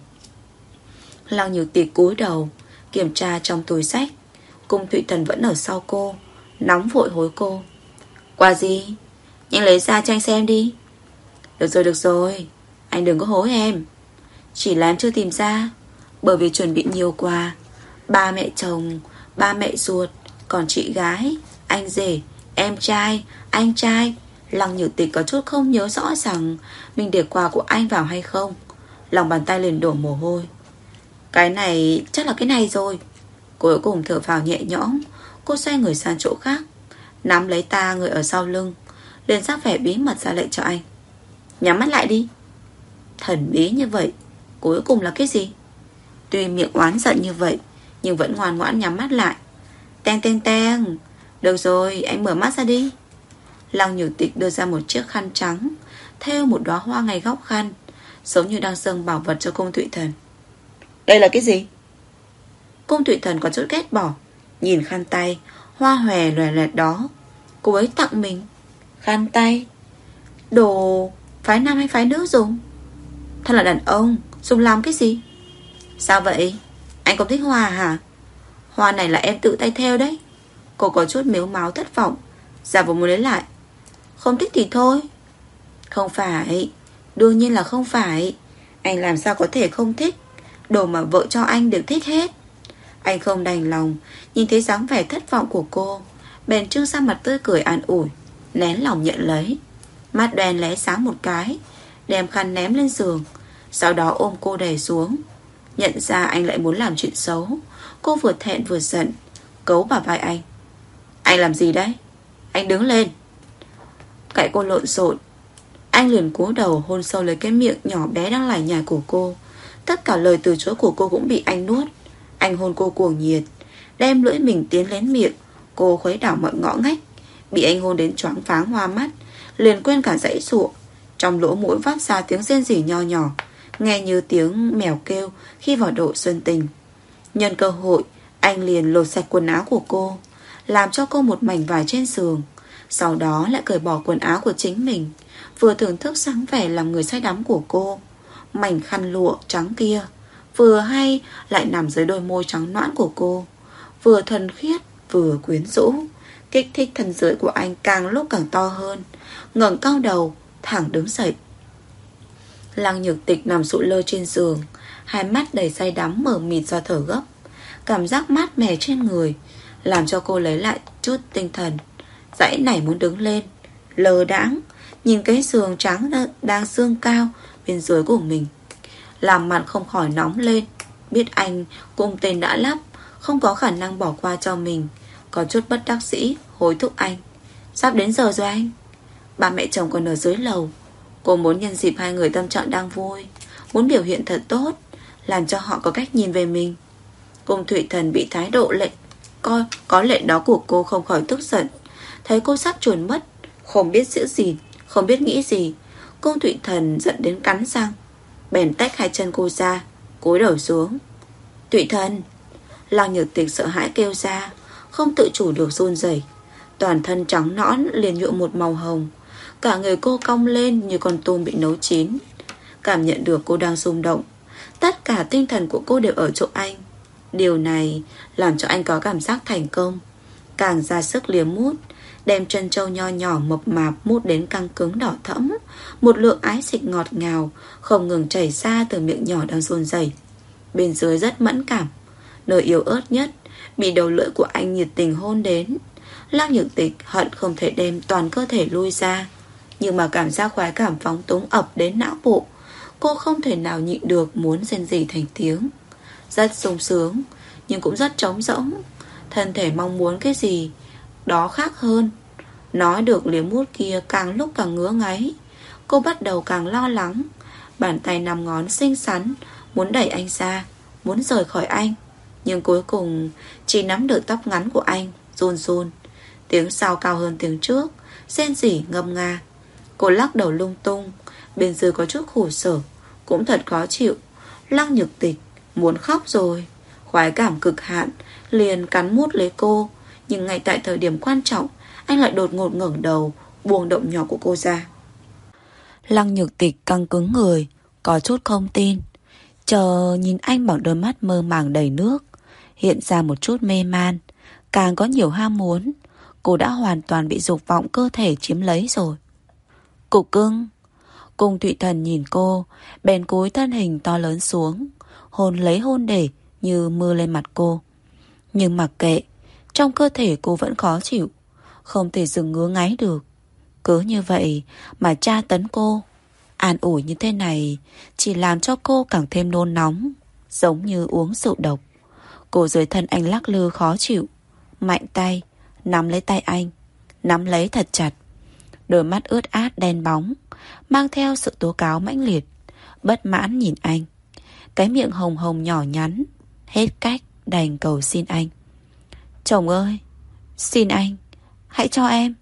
Speaker 1: Lăng Nhược Tịch cúi đầu kiểm tra trong túi xách. Cung Thủy Thần vẫn ở sau cô, nóng vội hối cô: Quà gì? Nhanh lấy ra cho anh xem đi. Được rồi được rồi, anh đừng có hối em. Chỉ là em chưa tìm ra, bởi vì chuẩn bị nhiều quà. Ba mẹ chồng, ba mẹ ruột, còn chị gái, anh rể, em trai, anh trai. Lăng Nhược Tịch có chút không nhớ rõ rằng mình để quà của anh vào hay không. Lòng bàn tay liền đổ mồ hôi. Cái này chắc là cái này rồi. Cuối cùng thở phào nhẹ nhõm. Cô xoay người sang chỗ khác, nắm lấy ta người ở sau lưng, liền ra vẻ bí mật ra lệnh cho anh: Nhắm mắt lại đi. Thần bí như vậy, cuối cùng là cái gì? Tuy miệng oán giận như vậy, nhưng vẫn ngoan ngoãn nhắm mắt lại. Teng teng teng. Được rồi, anh mở mắt ra đi. Lăng Nhược Tịch đưa ra một chiếc khăn trắng, thêu một đóa hoa ngay góc khăn, giống như đang dâng bảo vật cho Cung Thụy Thần. Đây là cái gì? Cung Thụy Thần có chút ghét bỏ, nhìn khăn tay hoa hòe loè loẹt đó. Cô ấy tặng mình khăn tay, đồ phái nam hay phái nữ dùng? Thật là đàn ông, dùng làm cái gì? Sao vậy? Anh không thích hoa hả? Hoa này là em tự tay thêu đấy. Cô có chút mếu máo thất vọng, giả vờ muốn lấy lại. Không thích thì thôi. Không phải, đương nhiên là không phải. Anh làm sao có thể không thích? Đồ mà vợ cho anh đều thích hết. Anh không đành lòng nhìn thấy dáng vẻ thất vọng của cô, bèn trưng ra mặt tươi cười an ủi, nén lòng nhận lấy. Mắt đen lóe sáng một cái, đem khăn ném lên giường, sau đó ôm cô đè xuống. Nhận ra anh lại muốn làm chuyện xấu, cô vừa thẹn vừa giận, cấu vào vai anh. Anh làm gì đấy? Anh đứng lên. Cãi cô lộn xộn, anh liền cúi đầu hôn sâu lấy cái miệng nhỏ bé đang lải nhải của cô. Tất cả lời từ chối của cô cũng bị anh nuốt. Anh hôn cô cuồng nhiệt, đem lưỡi mình tiến lên miệng. Cô khuấy đảo mọi ngõ ngách, bị anh hôn đến choáng váng hoa mắt, liền quên cả dãy giụa. Trong lỗ mũi phát ra tiếng rên rỉ nho nhỏ, nghe như tiếng mèo kêu khi vào độ xuân tình. Nhân cơ hội, anh liền lột sạch quần áo của cô, làm cho cô một mảnh vải trên giường, sau đó lại cởi bỏ quần áo của chính mình, vừa thưởng thức sáng vẻ làm người say đắm của cô. Mảnh khăn lụa trắng kia vừa hay lại nằm dưới đôi môi trắng nõn của cô, vừa thuần khiết vừa quyến rũ. Kích thích thân dưới của anh càng lúc càng to hơn. Ngẩng cao đầu, thẳng đứng dậy. Lăng Nhược Tịch nằm sụi lơ trên giường, hai mắt đầy say đắm mờ mịt do thở gấp. Cảm giác mát mẻ trên người làm cho cô lấy lại chút tinh thần, dãy nảy muốn đứng lên, lơ đãng nhìn cái giường trắng đang dương cao bên dưới của mình, làm mặt không khỏi nóng lên. Biết anh cùng tên đã lắp, không có khả năng bỏ qua cho mình, có chút bất đắc dĩ hối thúc anh: Sắp đến giờ rồi anh. Ba mẹ chồng còn ở dưới lầu. Cô muốn nhân dịp hai người tâm trạng đang vui, muốn biểu hiện thật tốt, làm cho họ có cách nhìn về mình. Cung Thụy Thần bị thái độ lệ coi có lệ đó của cô không khỏi tức giận. Thấy cô sắp chuồn mất, không biết giữ gì, không biết nghĩ gì, Cung Thụy Thần giận đến cắn răng, bèn tách hai chân cô ra, cúi đầu xuống. Thụy Thần. Lăng Nhược Tịch sợ hãi kêu ra, không tự chủ được run rẩy. Toàn thân trắng nõn liền nhuộm một màu hồng, cả người cô cong lên như con tôm bị nấu chín. Cảm nhận được cô đang rung động, tất cả tinh thần của cô đều ở chỗ anh. Điều này làm cho anh có cảm giác thành công, càng ra sức liếm mút, đem chân trâu nho nhỏ mập mạp mút đến căng cứng đỏ thẫm. Một lượng ái dịch ngọt ngào không ngừng chảy ra từ miệng nhỏ đang run rẩy. Bên dưới rất mẫn cảm, nơi yếu ớt nhất bị đầu lưỡi của anh nhiệt tình hôn đến. Lăng Nhược Tịch hận không thể đem toàn cơ thể lui ra, nhưng mà cảm giác khoái cảm phóng túng ập đến não bộ. Cô không thể nào nhịn được muốn rên rỉ thành tiếng. Rất sung sướng, nhưng cũng rất trống rỗng. Thân thể mong muốn cái gì đó khác hơn. Nói được liếm mút kia càng lúc càng ngứa ngáy. Cô bắt đầu càng lo lắng. Bàn tay năm ngón xinh xắn muốn đẩy anh ra, muốn rời khỏi anh, nhưng cuối cùng chỉ nắm được tóc ngắn của anh, run run. Tiếng sau cao hơn tiếng trước, rên rỉ ngâm nga. Cô lắc đầu lung tung, bên dưới có chút khổ sở, cũng thật khó chịu. Lăng Nhược Tịch muốn khóc rồi. Khoái cảm cực hạn liền cắn mút lấy cô. Nhưng ngay tại thời điểm quan trọng, anh lại đột ngột ngẩng đầu, buông động nhỏ của cô ra. Lăng Nhược Tịch căng cứng người, có chút không tin, chờ nhìn anh bằng đôi mắt mơ màng đầy nước, hiện ra một chút mê man, càng có nhiều ham muốn. Cô đã hoàn toàn bị dục vọng cơ thể chiếm lấy rồi. Cục cưng. Cung Thụy Thần nhìn cô, bèn cúi thân hình to lớn xuống, hôn lấy hôn để như mưa lên mặt cô. Nhưng mặc kệ, trong cơ thể cô vẫn khó chịu, không thể dừng ngứa ngáy được. Cứ như vậy mà tra tấn cô. An ủi như thế này chỉ làm cho cô càng thêm nôn nóng, giống như uống rượu độc. Cô dưới thân anh lắc lư khó chịu, mạnh tay nắm lấy tay anh, nắm lấy thật chặt. Đôi mắt ướt át đen bóng, mang theo sự tố cáo mãnh liệt, bất mãn nhìn anh. Cái miệng hồng hồng nhỏ nhắn, hết cách đành cầu xin anh. Chồng ơi, xin anh, hãy cho em.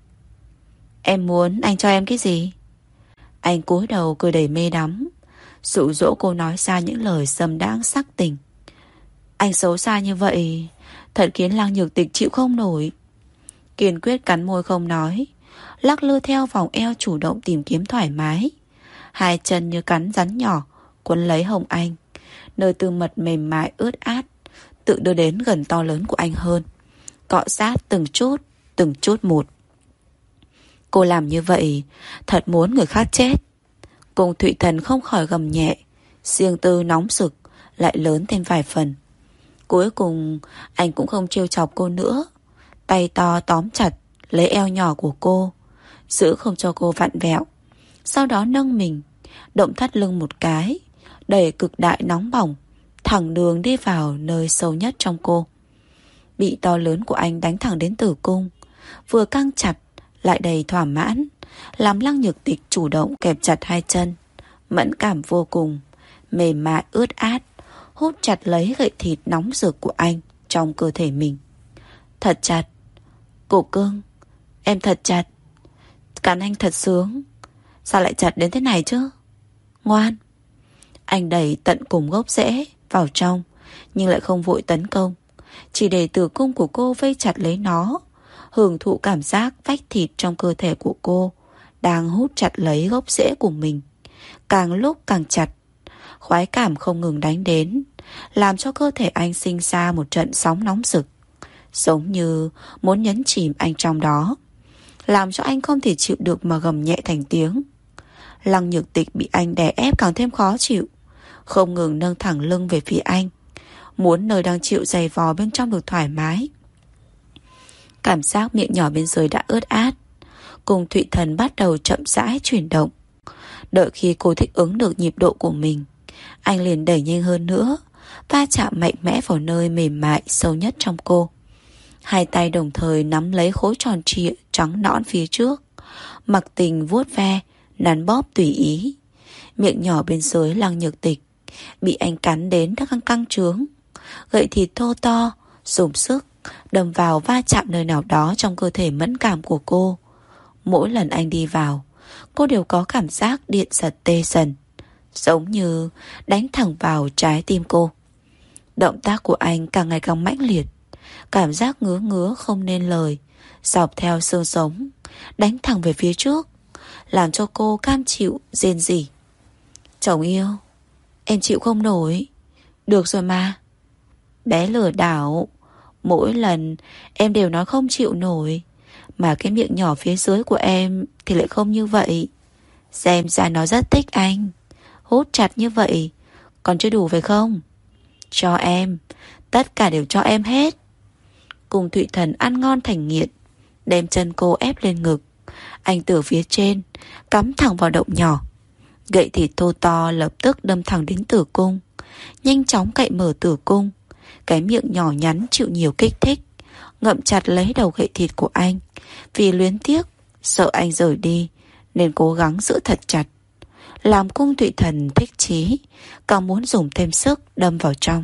Speaker 1: Em muốn anh cho em cái gì? Anh cúi đầu cười đầy mê đắm, dụ dỗ cô nói ra những lời dâm đãng sắc tình. Anh xấu xa như vậy thật khiến Lăng Nhược Tịch chịu không nổi. Kiên quyết cắn môi không nói, lắc lư theo vòng eo chủ động tìm kiếm thoải mái. Hai chân như cắn rắn nhỏ quấn lấy hông anh, nơi tư mật mềm mại ướt át, tự đưa đến gần to lớn của anh hơn, cọ sát từng chút, từng chút một. Cô làm như vậy thật muốn người khác chết. Cung Thụy Thần không khỏi gầm nhẹ, riêng tư nóng sực lại lớn thêm vài phần. Cuối cùng anh cũng không trêu chọc cô nữa, tay to tóm chặt lấy eo nhỏ của cô, giữ không cho cô vặn vẹo. Sau đó nâng mình, động thắt lưng một cái, đẩy cực đại nóng bỏng thẳng đường đi vào nơi sâu nhất trong cô. Bị to lớn của anh đánh thẳng đến tử cung, vừa căng chặt lại đầy thỏa mãn, làm Lăng Nhược Tịch chủ động kẹp chặt hai chân, mẫn cảm vô cùng, mềm mại ướt át, hút chặt lấy gậy thịt nóng rực của anh trong cơ thể mình. Thật chặt. Cổ cưng, em thật chặt. Cắn anh thật sướng. Sao lại chặt đến thế này chứ? Ngoan. Anh đẩy tận cùng gốc rễ vào trong, nhưng lại không vội tấn công, chỉ để tử cung của cô vây chặt lấy nó, hưởng thụ cảm giác vách thịt trong cơ thể của cô đang hút chặt lấy gốc rễ của mình, càng lúc càng chặt. Khoái cảm không ngừng đánh đến, làm cho cơ thể anh sinh ra một trận sóng nóng rực, giống như muốn nhấn chìm anh trong đó, làm cho anh không thể chịu được mà gầm nhẹ thành tiếng. Lăng Nhược Tịch bị anh đè ép càng thêm khó chịu, không ngừng nâng thẳng lưng về phía anh, muốn nơi đang chịu giày vò bên trong được thoải mái. Cảm giác miệng nhỏ bên dưới đã ướt át. Cùng Thụy Thần bắt đầu chậm rãi chuyển động. Đợi khi cô thích ứng được nhịp độ của mình, anh liền đẩy nhanh hơn nữa, va chạm mạnh mẽ vào nơi mềm mại sâu nhất trong cô. Hai tay đồng thời nắm lấy khối tròn trịa trắng nõn phía trước, mặc tình vuốt ve, nắn bóp tùy ý. Miệng nhỏ bên dưới Lăng Nhược Tịch bị anh cắn đến đã căng căng trướng. Gậy thịt thô to dùng sức đâm vào va chạm nơi nào đó trong cơ thể mẫn cảm của cô. Mỗi lần anh đi vào, cô đều có cảm giác điện giật tê dần, giống như đánh thẳng vào trái tim cô. Động tác của anh càng ngày càng mãnh liệt, cảm giác ngứa ngứa không nên lời, dọc theo xương sống, đánh thẳng về phía trước, làm cho cô cam chịu rên rỉ. Chồng yêu, em chịu không nổi. Được rồi mà. Bé lừa đảo, mỗi lần em đều nói không chịu nổi, mà cái miệng nhỏ phía dưới của em thì lại không như vậy. Xem ra nó rất thích anh. Hút chặt như vậy còn chưa đủ phải không? Cho em, tất cả đều cho em hết. Cùng Thụy Thần ăn ngon thành nghiện, đem chân cô ép lên ngực. Anh từ phía trên cắm thẳng vào động nhỏ. Gậy thịt thô to lập tức đâm thẳng đến tử cung, nhanh chóng cạy mở tử cung. Cái miệng nhỏ nhắn chịu nhiều kích thích, ngậm chặt lấy đầu gậy thịt của anh. Vì luyến tiếc, sợ anh rời đi, nên cố gắng giữ thật chặt. Làm Cung Thụy Thần thích chí, càng muốn dùng thêm sức đâm vào trong.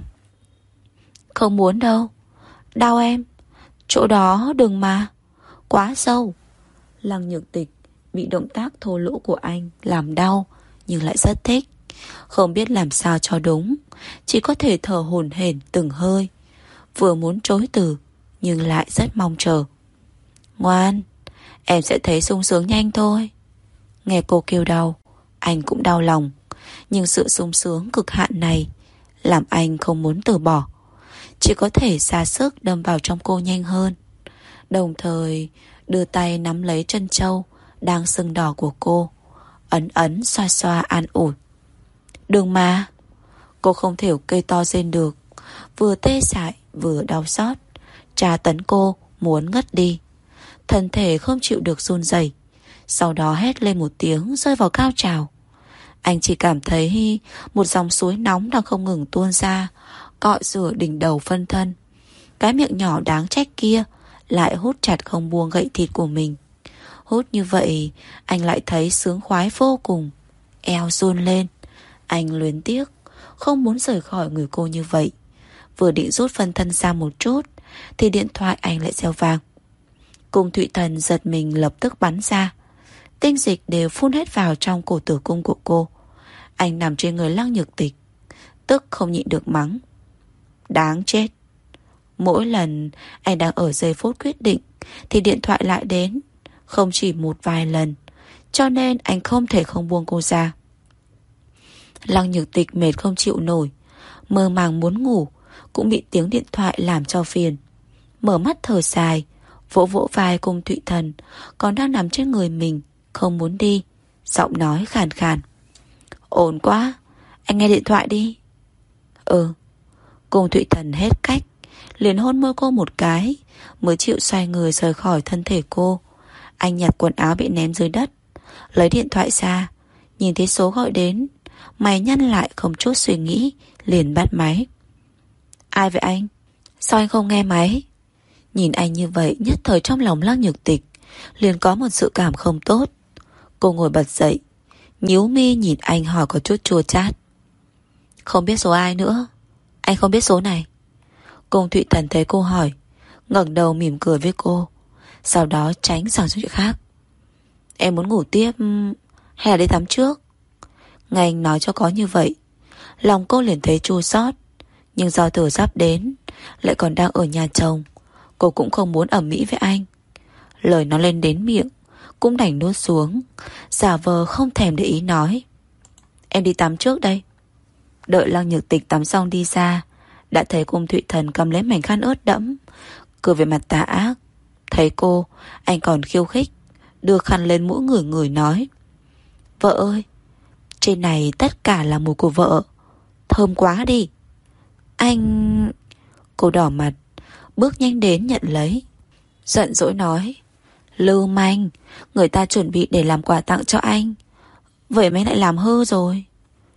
Speaker 1: Không muốn đâu. Đau em. Chỗ đó đừng mà. Quá sâu. Lăng Nhược Tịch bị động tác thô lỗ của anh làm đau, nhưng lại rất thích. Không biết làm sao cho đúng, chỉ có thể thở hổn hển từng hơi. Vừa muốn chối từ, nhưng lại rất mong chờ. Ngoan, em sẽ thấy sung sướng nhanh thôi. Nghe cô kêu đau, anh cũng đau lòng. Nhưng sự sung sướng cực hạn này làm anh không muốn từ bỏ. Chỉ có thể ra sức đâm vào trong cô nhanh hơn, đồng thời đưa tay nắm lấy chân trâu đang sưng đỏ của cô, ấn ấn xoa xoa an ủi. Đừng mà. Cô không thể kêu to rên được, vừa tê dại vừa đau xót. Tra tấn cô muốn ngất đi, thân thể không chịu được run rẩy. Sau đó hét lên một tiếng, rơi vào cao trào. Anh chỉ cảm thấy một dòng suối nóng đang không ngừng tuôn ra, cọ rửa đỉnh đầu phân thân. Cái miệng nhỏ đáng trách kia lại hút chặt không buông gậy thịt của mình. Hút như vậy anh lại thấy sướng khoái vô cùng. Eo run lên. Anh luyến tiếc, không muốn rời khỏi người cô như vậy. Vừa định rút phân thân ra một chút thì điện thoại anh lại reo vang. Cung Thụy Thần giật mình lập tức bắn ra. Tinh dịch đều phun hết vào trong cổ tử cung của cô. Anh nằm trên người Lăng Nhược Tịch, tức không nhịn được mắng. Đáng chết. Mỗi lần anh đang ở giây phút quyết định thì điện thoại lại đến, không chỉ một vài lần, cho nên anh không thể không buông cô ra. Lăng Nhược Tịch mệt không chịu nổi, mơ màng muốn ngủ, cũng bị tiếng điện thoại làm cho phiền. Mở mắt thở dài, vỗ vỗ vai Cung Thụy Thần còn đang nằm trên người mình, không muốn đi, giọng nói khàn khàn. Ổn quá, anh nghe điện thoại đi. Ừ. Cung Thụy Thần hết cách, liền hôn môi cô một cái, mới chịu xoay người rời khỏi thân thể cô. Anh nhặt quần áo bị ném dưới đất, lấy điện thoại ra, nhìn thấy số gọi đến, mày nhăn lại không chút suy nghĩ, liền bắt máy. Ai vậy anh? Sao anh không nghe máy? Nhìn anh như vậy, nhất thời trong lòng Lăng Nhược Tịch liền có một sự cảm không tốt. Cô ngồi bật dậy, nhíu mi nhìn anh hỏi có chút chua chát. Không biết số ai nữa. Anh không biết số này. Cung Thụy Thần thấy cô hỏi, ngẩng đầu mỉm cười với cô, sau đó tránh sang chuyện khác. Em muốn ngủ tiếp hay là đi tắm trước? Nghe anh nói cho có như vậy, lòng cô liền thấy chua xót. Nhưng do Thừa sắp đến, lại còn đang ở nhà chồng, cô cũng không muốn ẩm mỹ với anh. Lời nó lên đến miệng cũng đành nuốt xuống, giả vờ không thèm để ý nói. Em đi tắm trước đây. Đợi Lăng Nhược Tịch tắm xong đi ra, đã thấy Cung Thụy Thần cầm lấy mảnh khăn ướt đẫm, cười về mặt tà ác. Thấy cô, anh còn khiêu khích, đưa khăn lên mũi người người nói. Vợ ơi, trên này tất cả là mùi của vợ, thơm quá đi. Anh... Cô đỏ mặt, bước nhanh đến nhận lấy, giận dỗi nói. Lưu manh, người ta chuẩn bị để làm quà tặng cho anh, vậy mà lại làm hư rồi.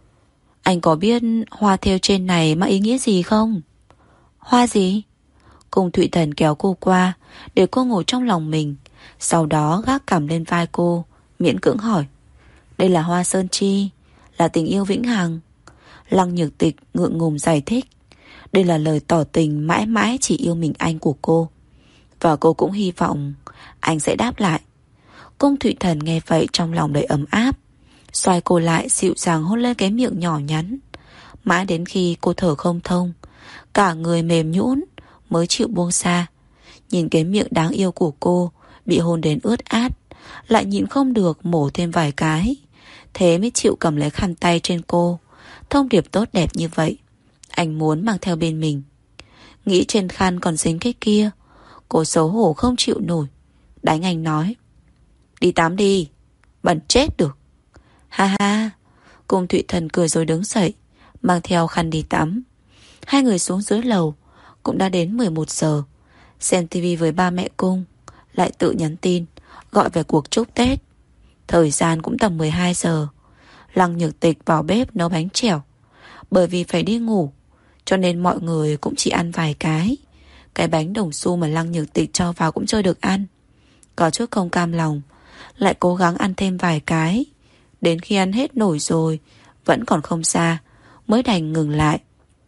Speaker 1: Anh có biết hoa thêu trên này mang ý nghĩa gì không? Hoa gì? Cung Thụy Thần kéo cô qua để cô ngồi trong lòng mình, sau đó gác cằm lên vai cô, miễn cưỡng hỏi. Đây là hoa sơn chi, là tình yêu vĩnh hằng. Lăng Nhược Tịch ngượng ngùng giải thích. Đây là lời tỏ tình mãi mãi chỉ yêu mình anh của cô, và cô cũng hy vọng anh sẽ đáp lại. Cung Thụy Thần nghe vậy trong lòng đầy ấm áp, xoay cô lại dịu dàng hôn lên cái miệng nhỏ nhắn. Mãi đến khi cô thở không thông, cả người mềm nhũn mới chịu buông xa. Nhìn cái miệng đáng yêu của cô bị hôn đến ướt át, lại nhịn không được mổ thêm vài cái, thế mới chịu cầm lấy khăn tay trên cô. Thông điệp tốt đẹp như vậy anh muốn mang theo bên mình. Nghĩ trên khăn còn dính cái kia, cô xấu hổ không chịu nổi, đánh anh nói. Đi tắm đi, bẩn chết được. Ha ha. Cung Thụy Thần cười rồi đứng dậy, mang theo khăn đi tắm. Hai người xuống dưới lầu. Cũng đã đến mười một giờ. Xem tivi với ba mẹ Cung, lại tự nhắn tin gọi về cuộc chúc Tết. Thời gian cũng tầm mười hai giờ. Lăng Nhược Tịch vào bếp nấu bánh chèo. Bởi vì phải đi ngủ cho nên mọi người cũng chỉ ăn vài cái. Cái bánh đồng xu mà Lăng Nhược Tịch cho vào cũng chưa được ăn. Có chút không cam lòng, lại cố gắng ăn thêm vài cái. Đến khi ăn hết nổi rồi vẫn còn không xa, mới đành ngừng lại.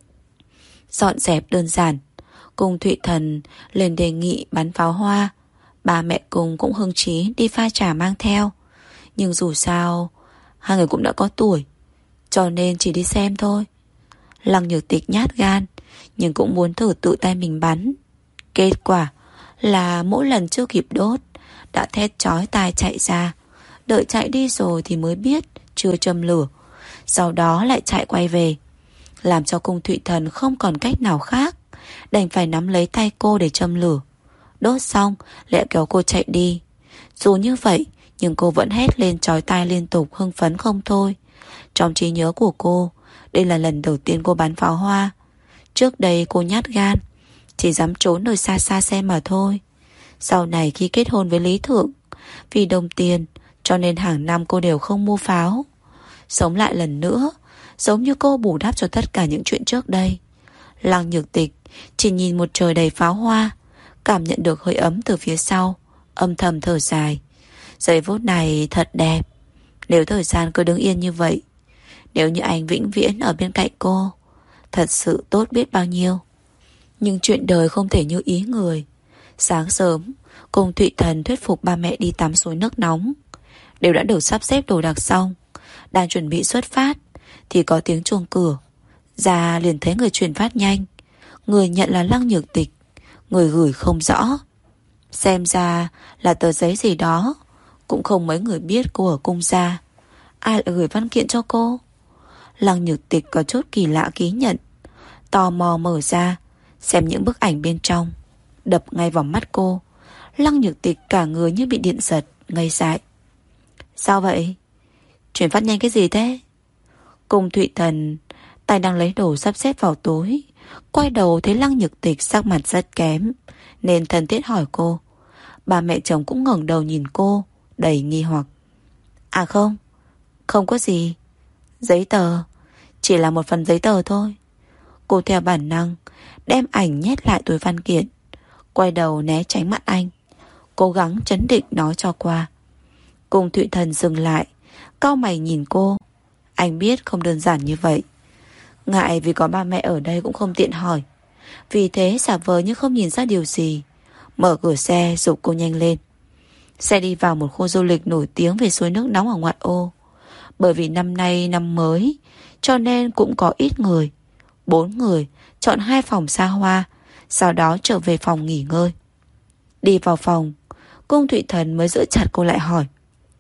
Speaker 1: Dọn dẹp đơn giản, cùng Thụy Thần lên đề nghị bắn pháo hoa. Ba mẹ cùng cũng hưng chí đi pha trà mang theo. Nhưng dù sao hai người cũng đã có tuổi, cho nên chỉ đi xem thôi. Lăng Nhược Tịch nhát gan, nhưng cũng muốn thử tự tay mình bắn. Kết quả là mỗi lần chưa kịp đốt đã thét chói tai chạy ra. Đợi chạy đi rồi thì mới biết chưa châm lửa. Sau đó lại chạy quay về, làm cho Cung Thụy Thần không còn cách nào khác, đành phải nắm lấy tay cô để châm lửa. Đốt xong lại kéo cô chạy đi. Dù như vậy nhưng cô vẫn hét lên chói tai liên tục, hưng phấn không thôi. Trong trí nhớ của cô, đây là lần đầu tiên cô bắn pháo hoa. Trước đây cô nhát gan, chỉ dám trốn nơi xa xa xem mà thôi. Sau này khi kết hôn với Lý Thượng, vì đồng tiền cho nên hàng năm cô đều không mua pháo. Sống lại lần nữa, giống như cô bù đắp cho tất cả những chuyện trước đây. Lăng Nhược Tịch chỉ nhìn một trời đầy pháo hoa, cảm nhận được hơi ấm từ phía sau, âm thầm thở dài. Giây phút này thật đẹp. Nếu thời gian cứ đứng yên như vậy, nếu như anh vĩnh viễn ở bên cạnh cô, thật sự tốt biết bao nhiêu. Nhưng chuyện đời không thể như ý người. Sáng sớm, cùng Thụy Thần thuyết phục ba mẹ đi tắm suối nước nóng. Đều đã được sắp xếp đồ đạc xong, đang chuẩn bị xuất phát thì có tiếng chuông cửa. Ra liền thấy người chuyển phát nhanh. Người nhận là Lăng Nhược Tịch, người gửi không rõ. Xem ra là tờ giấy gì đó. Cũng không mấy người biết cô ở cung gia. Ai lại gửi văn kiện cho cô? Lăng Nhược Tịch có chút kỳ lạ ký nhận. Tò mò mở ra, xem những bức ảnh bên trong. Đập ngay vào mắt cô. Lăng Nhược Tịch cả người như bị điện giật, ngây dại. Sao vậy? Chuyển phát nhanh cái gì thế? Cùng Thụy Thần tay đang lấy đồ sắp xếp vào túi, quay đầu thấy Lăng Nhược Tịch sắc mặt rất kém, nên thân thiết hỏi cô. Bà mẹ chồng cũng ngẩng đầu nhìn cô, đầy nghi hoặc. À không, không có gì. Giấy tờ, chỉ là một phần giấy tờ thôi. Cô theo bản năng đem ảnh nhét lại túi văn kiện, quay đầu né tránh mặt anh, cố gắng trấn định nói cho qua. Cùng Thụy Thần dừng lại, cau mày nhìn cô. Anh biết không đơn giản như vậy. Ngại vì có ba mẹ ở đây cũng không tiện hỏi, vì thế giả vờ như không nhìn ra điều gì, mở cửa xe giục cô nhanh lên. Xe đi vào một khu du lịch nổi tiếng về suối nước nóng ở ngoại ô. Bởi vì năm nay năm mới cho nên cũng có ít người. Bốn người chọn hai phòng xa hoa, sau đó trở về phòng nghỉ ngơi. Đi vào phòng, Cung Thụy Thần mới giữ chặt cô lại hỏi.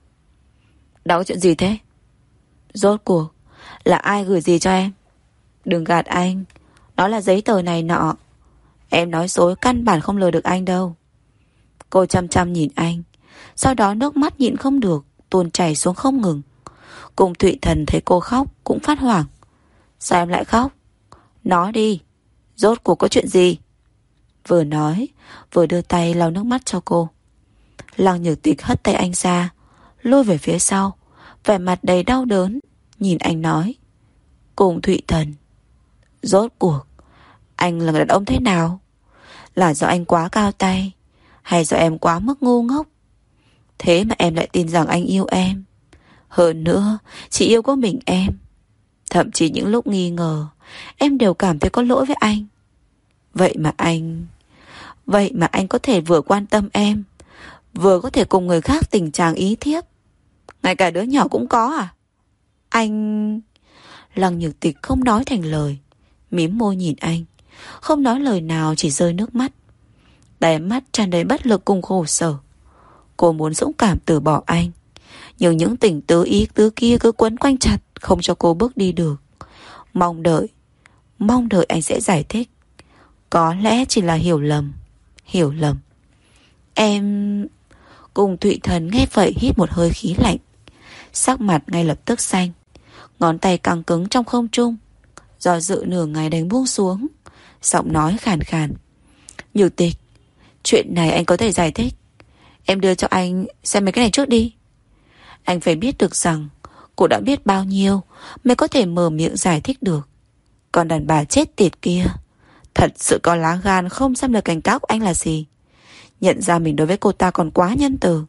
Speaker 1: Đó có chuyện gì thế? Rốt cuộc là ai gửi gì cho em? Đừng gạt anh, nó là giấy tờ này nọ. Em nói dối căn bản không lừa được anh đâu. Cô chăm chăm nhìn anh, sau đó nước mắt nhịn không được tuôn chảy xuống không ngừng. Cùng Thụy Thần thấy cô khóc cũng phát hoảng. Sao em lại khóc? Nói đi, rốt cuộc có chuyện gì? Vừa nói vừa đưa tay lau nước mắt cho cô. Lăng Nhược Tịch hất tay anh ra, lùi về phía sau, vẻ mặt đầy đau đớn, nhìn anh nói. Cùng Thụy Thần, rốt cuộc anh là người đàn ông thế nào? Là do anh quá cao tay, hay do em quá mức ngu ngốc? Thế mà em lại tin rằng anh yêu em. Hơn nữa chỉ yêu có mình em. Thậm chí những lúc nghi ngờ, em đều cảm thấy có lỗi với anh. Vậy mà anh Vậy mà anh có thể vừa quan tâm em, vừa có thể cùng người khác tình trạng ý thiếp. Ngay cả đứa nhỏ cũng có à? Anh... Lăng Nhược Tịch không nói thành lời, mím môi nhìn anh, không nói lời nào, chỉ rơi nước mắt. Đáy mắt tràn đầy bất lực cùng khổ sở. Cô muốn dũng cảm từ bỏ anh, nhưng những tình tứ ý tứ kia cứ quấn quanh chặt, không cho cô bước đi được. Mong đợi Mong đợi anh sẽ giải thích. Có lẽ chỉ là hiểu lầm. Hiểu lầm. Em... Cùng Thụy Thần nghe vậy hít một hơi khí lạnh, sắc mặt ngay lập tức xanh, ngón tay căng cứng trong không trung, do dự nửa ngày đánh buông xuống, giọng nói khàn khàn. Nhược Tịch, chuyện này anh có thể giải thích. Em đưa cho anh xem mấy cái này trước đi. Anh phải biết được rằng cô đã biết bao nhiêu mới có thể mở miệng giải thích được. Còn đàn bà chết tiệt kia thật sự có lá gan không xem lời cảnh cáo của anh là gì. Nhận ra mình đối với cô ta còn quá nhân từ.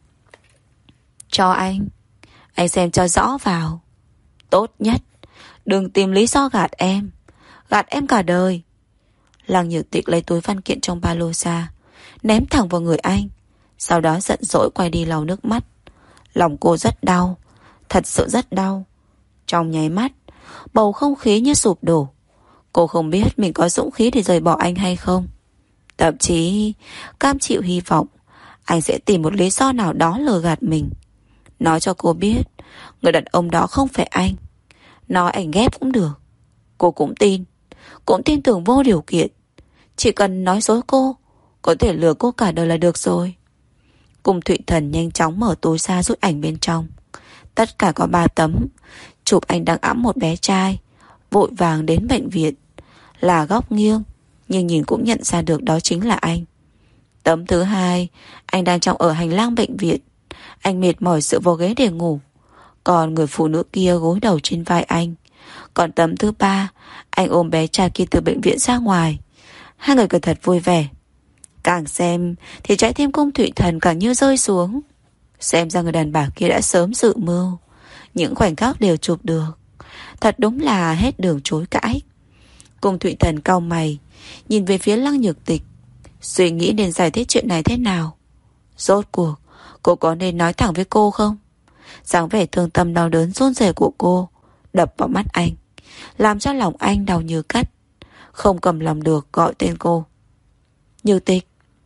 Speaker 1: Cho anh, anh xem cho rõ vào. Tốt nhất đừng tìm lý do gạt em. Gạt em cả đời. Lăng Nhược Tịch lấy túi văn kiện trong ba lô ra, ném thẳng vào người anh. Sau đó giận dỗi quay đi lau nước mắt. Lòng cô rất đau, thật sự rất đau. Trong nháy mắt, bầu không khí như sụp đổ. Cô không biết mình có dũng khí để rời bỏ anh hay không. Thậm chí cam chịu hy vọng anh sẽ tìm một lý do nào đó lừa gạt mình. Nói cho cô biết người đàn ông đó không phải anh. Nói anh ghét cũng được. Cô cũng tin. Cũng tin tưởng vô điều kiện. Chỉ cần nói dối cô, có thể lừa cô cả đời là được rồi. Cung Thụy Thần nhanh chóng mở túi ra rút ảnh bên trong. Tất cả có ba tấm. Chụp anh đang ẵm một bé trai, vội vàng đến bệnh viện. Là góc nghiêng, nhưng nhìn cũng nhận ra được đó chính là anh. Tấm thứ hai, anh đang trong ở hành lang bệnh viện. Anh mệt mỏi dựa vào ghế để ngủ. Còn người phụ nữ kia gối đầu trên vai anh. Còn tấm thứ ba, anh ôm bé trai kia từ bệnh viện ra ngoài. Hai người cười thật vui vẻ. Càng xem thì trái tim Cung Thụy Thần càng như rơi xuống. Xem ra người đàn bà kia đã sớm dự mưu. Những khoảnh khắc đều chụp được. Thật đúng là hết đường chối cãi. Cung Thụy Thần cau mày, nhìn về phía Lăng Nhược Tịch, suy nghĩ nên giải thích chuyện này thế nào. Rốt cuộc cô có nên nói thẳng với cô không? Dáng vẻ thương tâm đau đớn run rẩy của cô đập vào mắt anh, làm cho lòng anh đau như cắt. Không cầm lòng được gọi tên cô. Như Tịch.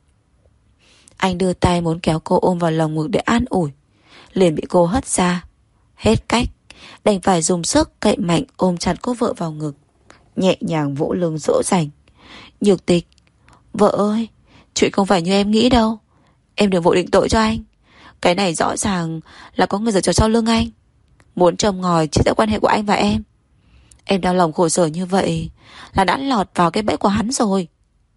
Speaker 1: Anh đưa tay muốn kéo cô ôm vào lòng ngực để an ủi, liền bị cô hất ra. Hết cách, đành phải dùng sức cậy mạnh ôm chặt cô vợ vào ngực, nhẹ nhàng vỗ lưng dỗ dành. Nhược Tịch, vợ ơi, chuyện không phải như em nghĩ đâu. Em đừng vội định tội cho anh. Cái này rõ ràng là có người giở trò sau lưng anh, muốn châm ngòi chia rẽ quan hệ của anh và em. Em đau lòng khổ sở như vậy là đã lọt vào cái bẫy của hắn rồi.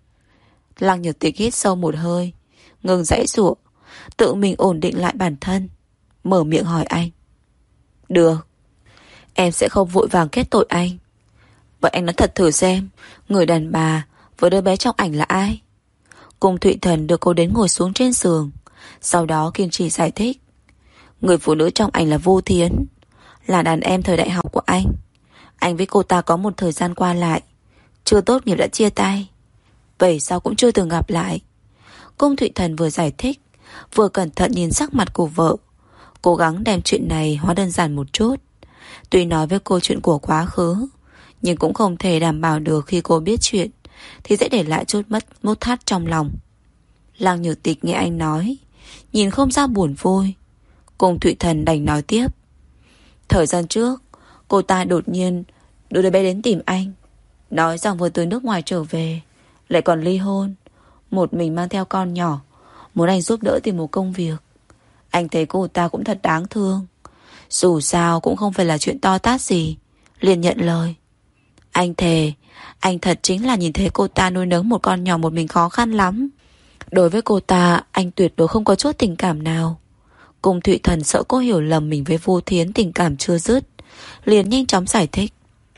Speaker 1: Lăng Nhược Tịch hít sâu một hơi, ngừng giãy giụa, tự mình ổn định lại bản thân, mở miệng hỏi anh. Được, em sẽ không vội vàng kết tội anh. Vậy anh nói thật thử xem, người đàn bà với đứa bé trong ảnh là ai? Cung Thụy Thần đưa cô đến ngồi xuống trên giường, sau đó kiên trì giải thích. Người phụ nữ trong ảnh là Vu Thiến, là đàn em thời đại học của anh. Anh với cô ta có một thời gian qua lại, chưa tốt nghiệp đã chia tay, vậy sao cũng chưa từng gặp lại. Cung Thụy Thần vừa giải thích, vừa cẩn thận nhìn sắc mặt của vợ, cố gắng đem chuyện này hóa đơn giản một chút. Tuy nói với cô chuyện của quá khứ, nhưng cũng không thể đảm bảo được khi cô biết chuyện thì sẽ để lại chút mất mốt thắt trong lòng. Lăng Nhược Tịch nghe anh nói, nhìn không ra buồn vui. Cung Thụy Thần đành nói tiếp. Thời gian trước, cô ta đột nhiên đưa đứa bé đến tìm anh, nói rằng vừa từ nước ngoài trở về, lại còn ly hôn, một mình mang theo con nhỏ, muốn anh giúp đỡ tìm một công việc. Anh thấy cô ta cũng thật đáng thương, dù sao cũng không phải là chuyện to tát gì, liền nhận lời. Anh thề, anh thật chính là nhìn thấy cô ta nuôi nấng một con nhỏ một mình khó khăn lắm. Đối với cô ta, anh tuyệt đối không có chút tình cảm nào. Cung Thụy Thần sợ cô hiểu lầm mình với Vu Thiến tình cảm chưa dứt, liền nhanh chóng giải thích.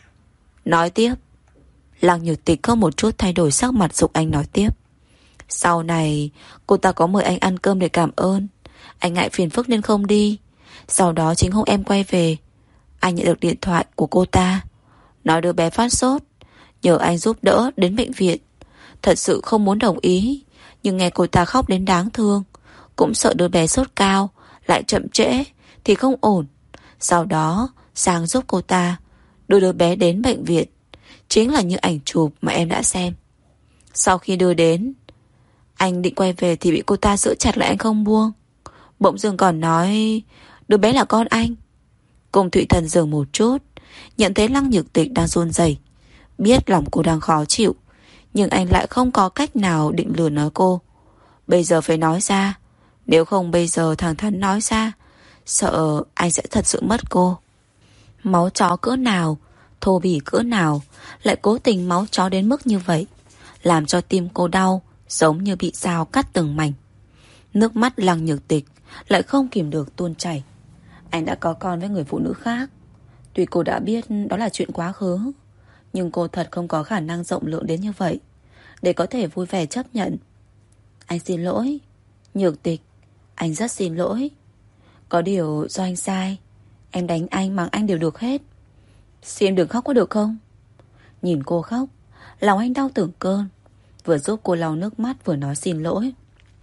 Speaker 1: Nói tiếp. Lăng Nhược Tịch không một chút thay đổi sắc mặt giục anh nói tiếp. Sau này cô ta có mời anh ăn cơm để cảm ơn, anh ngại phiền phức nên không đi. Sau đó chính hôm em quay về, anh nhận được điện thoại của cô ta, nói đứa bé phát sốt, nhờ anh giúp đỡ đến bệnh viện. Thật sự không muốn đồng ý, nhưng nghe cô ta khóc đến đáng thương, cũng sợ đứa bé sốt cao lại chậm trễ thì không ổn. Sau đó sang giúp cô ta đưa đứa bé đến bệnh viện, chính là như ảnh chụp mà em đã xem. Sau khi đưa đến, anh định quay về thì bị cô ta giữ chặt lại, anh không buông. Bỗng dưng còn nói đứa bé là con anh. Cung Thụy Thần dừng một chút, nhận thấy Lăng Nhược Tịch đang run rẩy, biết lòng cô đang khó chịu, nhưng anh lại không có cách nào định lừa nói cô. Bây giờ phải nói ra, nếu không bây giờ thẳng thắn nói ra, sợ anh sẽ thật sự mất cô. Máu chó cỡ nào, thô bỉ cỡ nào, lại cố tình máu chó đến mức như vậy, làm cho tim cô đau, giống như bị dao cắt từng mảnh. Nước mắt Lăng Nhược Tịch lại không kìm được tuôn chảy. Anh đã có con với người phụ nữ khác. Tuy cô đã biết đó là chuyện quá khứ, nhưng cô thật không có khả năng rộng lượng đến như vậy để có thể vui vẻ chấp nhận. Anh xin lỗi Nhược Tịch, anh rất xin lỗi. Có điều do anh sai, em đánh anh mắng anh đều được hết. Xin em đừng khóc có được không? Nhìn cô khóc, lòng anh đau từng cơn. Vừa giúp cô lau nước mắt vừa nói xin lỗi.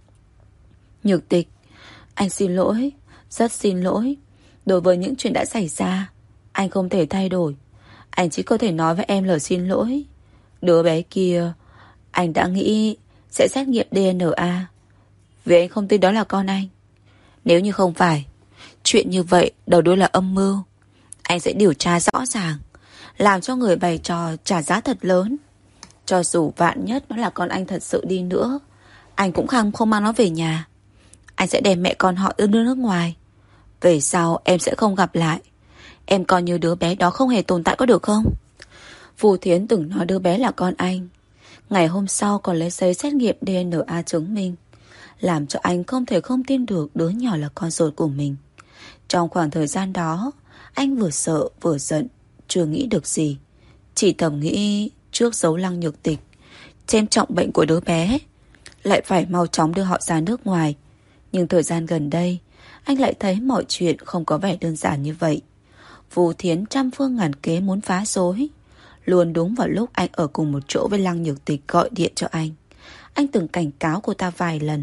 Speaker 1: Nhược Tịch, anh xin lỗi, rất xin lỗi. Đối với những chuyện đã xảy ra, anh không thể thay đổi. Anh chỉ có thể nói với em lời xin lỗi. Đứa bé kia, anh đã nghĩ sẽ xét nghiệm đê en a, vì anh không tin đó là con anh. Nếu như không phải, chuyện như vậy đầu đuôi là âm mưu, anh sẽ điều tra rõ ràng, làm cho người bày trò trả giá thật lớn. Cho dù vạn nhất nó là con anh thật sự đi nữa, anh cũng không không mang nó về nhà. Anh sẽ đem mẹ con họ đưa nước ngoài. Về sau em sẽ không gặp lại. Em coi như đứa bé đó không hề tồn tại có được không? Phù Thiến từng nói đứa bé là con anh. Ngày hôm sau còn lấy giấy xét nghiệm đê en a chứng minh, làm cho anh không thể không tin được đứa nhỏ là con ruột của mình. Trong khoảng thời gian đó, anh vừa sợ vừa giận, chưa nghĩ được gì. Chỉ thầm nghĩ trước giấu Lăng Nhược Tịch, xem trọng bệnh của đứa bé, lại phải mau chóng đưa họ ra nước ngoài. Nhưng thời gian gần đây, anh lại thấy mọi chuyện không có vẻ đơn giản như vậy. Phù Thiến trăm phương ngàn kế muốn phá rối. Luôn đúng vào lúc anh ở cùng một chỗ với Lăng Nhược Tịch gọi điện cho anh. Anh từng cảnh cáo cô ta vài lần,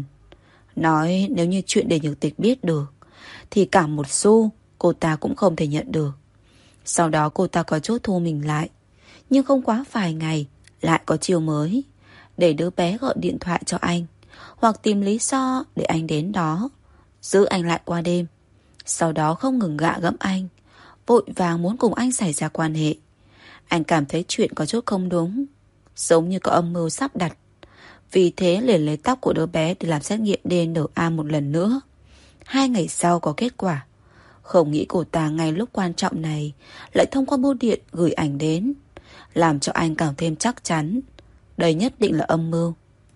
Speaker 1: nói nếu như chuyện để Nhược Tịch biết được thì cả một xu cô ta cũng không thể nhận được. Sau đó cô ta có chút thu mình lại, nhưng không quá vài ngày lại có chiêu mới, để đứa bé gọi điện thoại cho anh, hoặc tìm lý do để anh đến đó, giữ anh lại qua đêm. Sau đó không ngừng gạ gẫm anh, vội vàng muốn cùng anh xảy ra quan hệ. Anh cảm thấy chuyện có chút không đúng, giống như có âm mưu sắp đặt. Vì thế liền lấy tóc của đứa bé để làm xét nghiệm đê en a một lần nữa. Hai ngày sau có kết quả. Không nghĩ cô ta ngay lúc quan trọng này lại thông qua bưu điện gửi ảnh đến, làm cho anh càng thêm chắc chắn đây nhất định là âm mưu.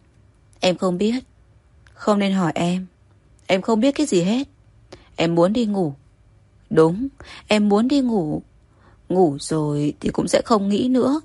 Speaker 1: Em không biết. Không nên hỏi em. Em không biết cái gì hết. Em muốn đi ngủ. Đúng, em muốn đi ngủ. Ngủ rồi thì cũng sẽ không nghĩ nữa.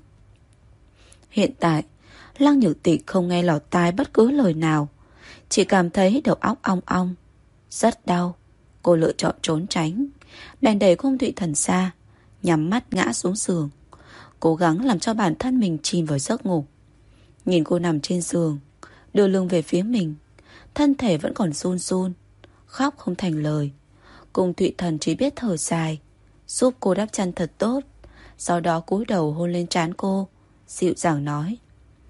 Speaker 1: Hiện tại Lăng Nhược Tịch không nghe lọt tai bất cứ lời nào, chỉ cảm thấy đầu óc ong ong, rất đau. Cô lựa chọn trốn tránh, đành đẩy Cung Thụy Thần ra, nhắm mắt ngã xuống giường, cố gắng làm cho bản thân mình chìm vào giấc ngủ. Nhìn cô nằm trên giường, đưa lưng về phía mình, thân thể vẫn còn run run, khóc không thành lời. Cung Thụy Thần chỉ biết thở dài, giúp cô đắp chăn thật tốt, sau đó cúi đầu hôn lên trán cô, dịu dàng nói: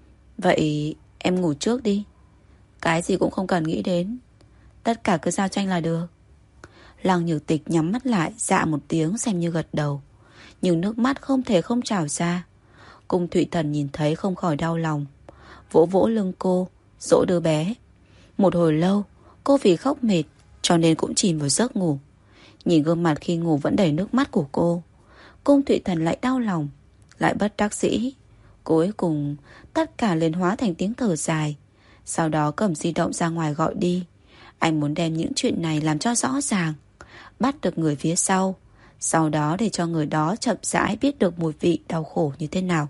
Speaker 1: Vậy em ngủ trước đi. Cái gì cũng không cần nghĩ đến, tất cả cứ giao cho anh là được. Lăng Nhược Tịch nhắm mắt lại, dạ một tiếng xem như gật đầu, nhưng nước mắt không thể không trào ra. Cung Thụy Thần nhìn thấy không khỏi đau lòng, vỗ vỗ lưng cô, dỗ đứa bé. Một hồi lâu, cô vì khóc mệt cho nên cũng chìm vào giấc ngủ. Nhìn gương mặt khi ngủ vẫn đầy nước mắt của cô, Cung Thụy Thần lại đau lòng, lại bất đắc dĩ. Cuối cùng tất cả liền hóa thành tiếng thở dài. Sau đó cầm di động ra ngoài gọi đi. Anh muốn đem những chuyện này làm cho rõ ràng, bắt được người phía sau, sau đó để cho người đó chậm rãi biết được mùi vị đau khổ như thế nào.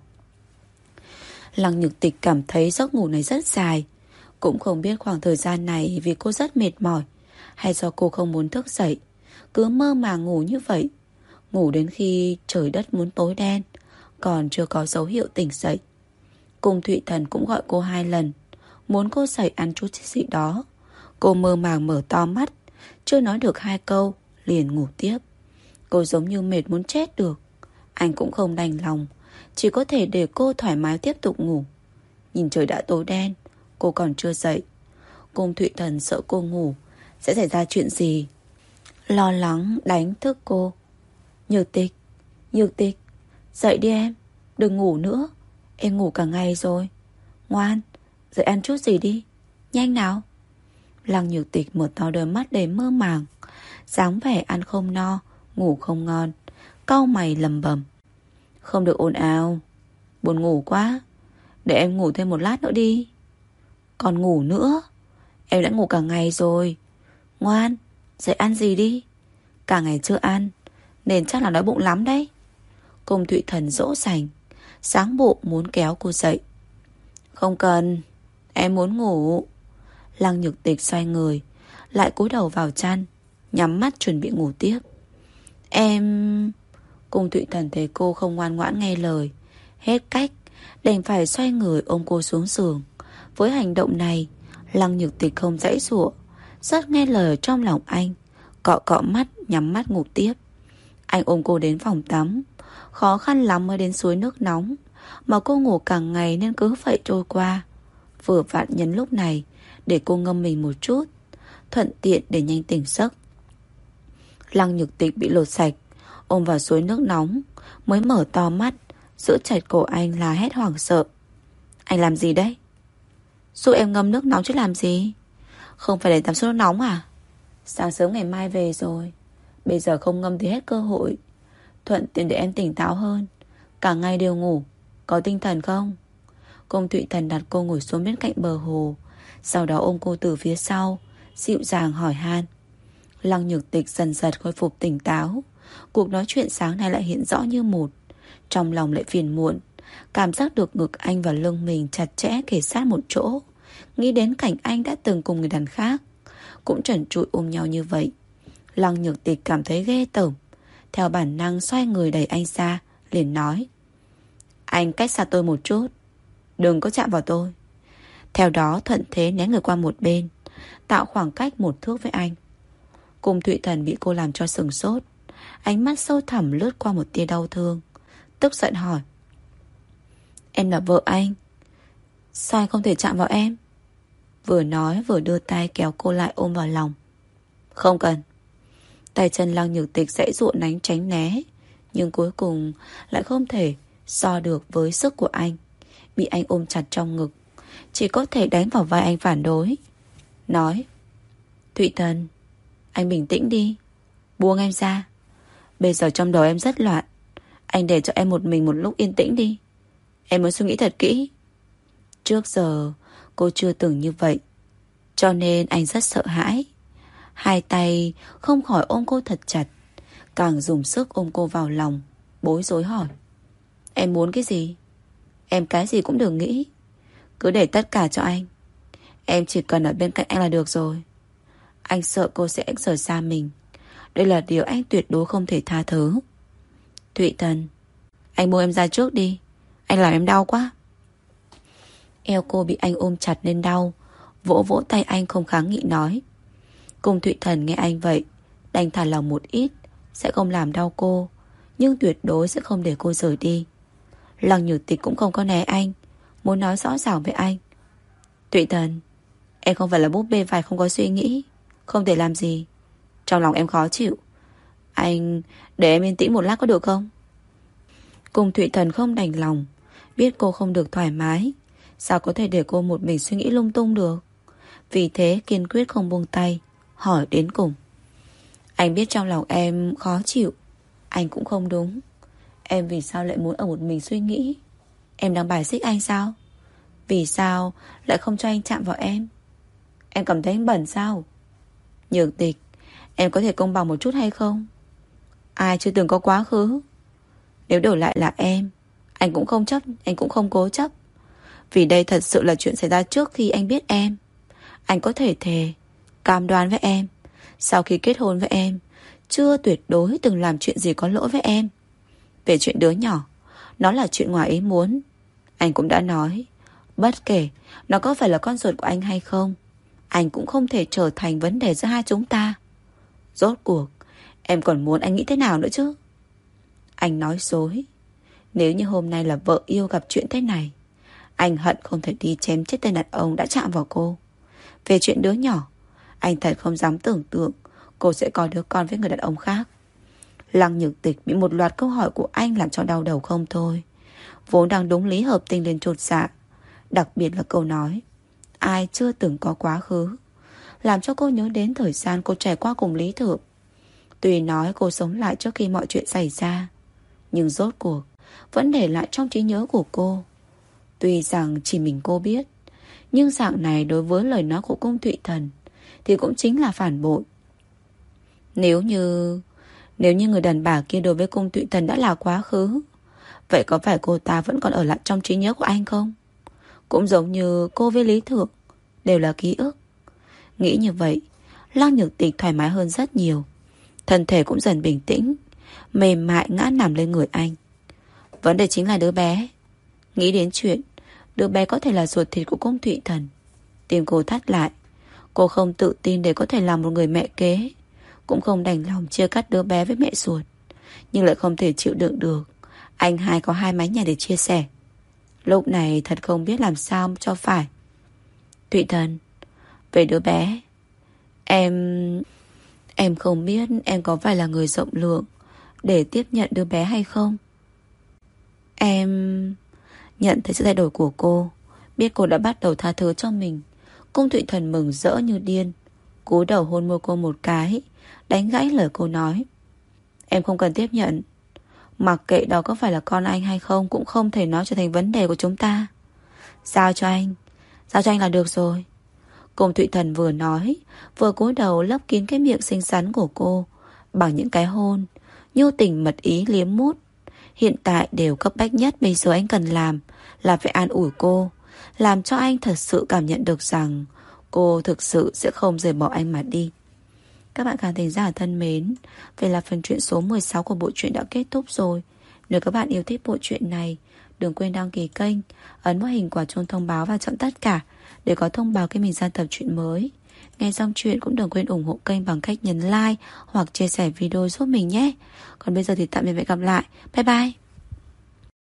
Speaker 1: Lăng Nhược Tịch cảm thấy giấc ngủ này rất dài. Cũng không biết khoảng thời gian này vì cô rất mệt mỏi, hay do cô không muốn thức dậy, cứ mơ màng ngủ như vậy. Ngủ đến khi trời đất muốn tối đen, còn chưa có dấu hiệu tỉnh dậy. Cung Thụy Thần cũng gọi cô hai lần, muốn cô dậy ăn chút gì đó. Cô mơ màng mở to mắt, chưa nói được hai câu liền ngủ tiếp. Cô giống như mệt muốn chết được. Anh cũng không đành lòng, chỉ có thể để cô thoải mái tiếp tục ngủ. Nhìn trời đã tối đen, cô còn chưa dậy. Cung Thụy Thần sợ cô ngủ sẽ xảy ra chuyện gì, lo lắng đánh thức cô. Nhược Tịch, Nhược Tịch, dậy đi em, đừng ngủ nữa. Em ngủ cả ngày rồi. Ngoan, dậy ăn chút gì đi, nhanh nào. Lăng Nhược Tịch mở to đôi mắt đầy mơ màng, dáng vẻ ăn không no, ngủ không ngon, cau mày lầm bầm: Không được ồn ào, buồn ngủ quá, để em ngủ thêm một lát nữa đi. Còn ngủ nữa? Em đã ngủ cả ngày rồi. Ngoan, dậy ăn gì đi. Cả ngày chưa ăn nên chắc là đói bụng lắm đấy. Cung Thụy Thần dỗ dành, sáng bộ muốn kéo cô dậy. Không cần, em muốn ngủ. Lăng Nhược Tịch xoay người, lại cúi đầu vào chăn, nhắm mắt chuẩn bị ngủ tiếp. Em... Cung Thụy Thần thấy cô không ngoan ngoãn nghe lời, hết cách đành phải xoay người ôm cô xuống giường. Với hành động này, Lăng Nhược Tịch không dãy dụa, rất nghe lời ở trong lòng anh, cọ cọ mắt nhắm mắt ngủ tiếp. Anh ôm cô đến phòng tắm, khó khăn lắm mới đến suối nước nóng, mà cô ngủ cả ngày nên cứ vậy trôi qua. Vừa vặn nhân lúc này để cô ngâm mình một chút, thuận tiện để nhanh tỉnh giấc. Lăng Nhược Tịch bị lột sạch, ôm vào suối nước nóng, mới mở to mắt, giữ chặt cổ anh là hét hoảng sợ. Anh làm gì đấy? Giúp em ngâm nước nóng chứ làm gì? Không phải để tắm suối nước nóng à? Sáng sớm ngày mai về rồi, bây giờ không ngâm thì hết cơ hội. Thuận tiện để em tỉnh táo hơn. Cả ngày đều ngủ, có tinh thần không? Cung Thụy Thần đặt cô ngồi xuống bên cạnh bờ hồ, sau đó ôm cô từ phía sau, dịu dàng hỏi han. Lăng Nhược Tịch dần dần khôi phục tỉnh táo. Cuộc nói chuyện sáng nay lại hiện rõ như một. Trong lòng lại phiền muộn, cảm giác được ngực anh và lưng mình chặt chẽ kề sát một chỗ. Nghĩ đến cảnh anh đã từng cùng người đàn khác, cũng trần trụi ôm nhau như vậy. Lăng Nhược Tịch cảm thấy ghê tởm, theo bản năng xoay người đẩy anh ra, liền nói: Anh cách xa tôi một chút, đừng có chạm vào tôi. Theo đó thuận thế né người qua một bên, tạo khoảng cách một thước với anh. Cung Thụy Thần bị cô làm cho sừng sốt, ánh mắt sâu thẳm lướt qua một tia đau thương, tức giận hỏi: Em là vợ anh, sao anh không thể chạm vào em? Vừa nói vừa đưa tay kéo cô lại ôm vào lòng. Không cần. Tay chân Lăng Nhược Tịch giãy giụa đánh tránh né, nhưng cuối cùng lại không thể so được với sức của anh. Bị anh ôm chặt trong ngực, chỉ có thể đánh vào vai anh phản đối, nói: Thụy Thần, anh bình tĩnh đi, buông em ra. Bây giờ trong đầu em rất loạn, anh để cho em một mình một lúc yên tĩnh đi. Em muốn suy nghĩ thật kỹ. Trước giờ cô chưa từng như vậy, cho nên anh rất sợ hãi. Hai tay không khỏi ôm cô thật chặt, càng dùng sức ôm cô vào lòng, bối rối hỏi: Em muốn cái gì? Em cái gì cũng đừng nghĩ, cứ để tất cả cho anh. Em chỉ cần ở bên cạnh anh là được rồi. Anh sợ cô sẽ rời xa mình, đây là điều anh tuyệt đối không thể tha thứ. Thụy Thần, anh buông em ra trước đi, anh làm em đau quá. Eo cô bị anh ôm chặt nên đau, vỗ vỗ tay anh không kháng nghị nói. Cung Thụy Thần nghe anh vậy, đành thả lòng một ít, sẽ không làm đau cô, nhưng tuyệt đối sẽ không để cô rời đi. Lăng Nhược Tịch cũng không có né anh, muốn nói rõ ràng với anh. Thụy Thần, em không phải là búp bê vải không có suy nghĩ, không thể làm gì. Trong lòng em khó chịu, anh để em yên tĩnh một lát có được không? Cung Thụy Thần không đành lòng, biết cô không được thoải mái, sao có thể để cô một mình suy nghĩ lung tung được. Vì thế kiên quyết không buông tay, hỏi đến cùng. Anh biết trong lòng em khó chịu, anh cũng không đúng. Em vì sao lại muốn ở một mình suy nghĩ? Em đang bài xích anh sao? Vì sao lại không cho anh chạm vào em? Em cảm thấy anh bẩn sao? Nhược Tịch, em có thể công bằng một chút hay không? Ai chưa từng có quá khứ? Nếu đổi lại là em, anh cũng không chấp, anh cũng không cố chấp. Vì đây thật sự là chuyện xảy ra trước khi anh biết em. Anh có thể thề, cam đoan với em, sau khi kết hôn với em, chưa tuyệt đối từng làm chuyện gì có lỗi với em. Về chuyện đứa nhỏ, nó là chuyện ngoài ý muốn. Anh cũng đã nói, bất kể nó có phải là con ruột của anh hay không, anh cũng không thể trở thành vấn đề giữa hai chúng ta. Rốt cuộc em còn muốn anh nghĩ thế nào nữa chứ? Anh nói dối. Nếu như hôm nay là vợ yêu gặp chuyện thế này, anh hận không thể đi chém chết tên đàn ông đã chạm vào cô. Về chuyện đứa nhỏ, anh thật không dám tưởng tượng cô sẽ có đứa con với người đàn ông khác. Lăng Nhược Tịch bị một loạt câu hỏi của anh làm cho đau đầu không thôi. Vốn đang đúng lý hợp tình lên chột dạ, đặc biệt là câu nói ai chưa từng có quá khứ, làm cho cô nhớ đến thời gian cô trải qua cùng Lý Thượng. Tuy nói cô sống lại trước khi mọi chuyện xảy ra, nhưng rốt cuộc vẫn để lại trong trí nhớ của cô. Tuy rằng chỉ mình cô biết, Nhưng dạng này đối với lời nói của cung Thụy Thần thì cũng chính là phản bội. Nếu như Nếu như người đàn bà kia đối với cung Thụy Thần đã là quá khứ, vậy có phải cô ta vẫn còn ở lại trong trí nhớ của anh không? Cũng giống như cô với Lý Thượng, đều là ký ức. Nghĩ như vậy, Lăng Nhược Tịch thoải mái hơn rất nhiều. Thân thể cũng dần bình tĩnh, mềm mại ngã nằm lên người anh. Vấn đề chính là đứa bé. Nghĩ đến chuyện đứa bé có thể là ruột thịt của cung Thụy Thần, tim cô thắt lại. Cô không tự tin để có thể làm một người mẹ kế, cũng không đành lòng chia cắt đứa bé với mẹ ruột, nhưng lại không thể chịu đựng được anh hai có hai mái nhà để chia sẻ. Lúc này thật không biết làm sao cho phải. Thụy Thần, về đứa bé, Em... Em không biết em có phải là người rộng lượng để tiếp nhận đứa bé hay không. Em... Nhận thấy sự thay đổi của cô, biết cô đã bắt đầu tha thứ cho mình, cung Thụy Thần mừng rỡ như điên, cúi đầu hôn môi cô một cái, đánh gãy lời cô nói. Em không cần tiếp nhận. Mặc kệ đó có phải là con anh hay không, cũng không thể nói trở thành vấn đề của chúng ta. Giao cho anh, giao cho anh là được rồi. Cung Thụy Thần vừa nói, vừa cúi đầu lấp kín cái miệng xinh xắn của cô bằng những cái hôn nhu tình mật ý liếm mút. Hiện tại điều cấp bách nhất bây giờ anh cần làm là phải an ủi cô, làm cho anh thật sự cảm nhận được rằng cô thực sự sẽ không rời bỏ anh mà đi. Các bạn khán thính giả thân mến, vậy là phần truyện số mười sáu của bộ truyện đã kết thúc rồi. Nếu các bạn yêu thích bộ truyện này, đừng quên đăng ký kênh, ấn vào hình quả chuông thông báo và chọn tất cả để có thông báo khi mình ra tập truyện mới. Nghe xong chuyện cũng đừng quên ủng hộ kênh bằng cách nhấn like hoặc chia sẻ video giúp mình nhé. Còn bây giờ thì tạm biệt và hẹn gặp lại. Bye bye.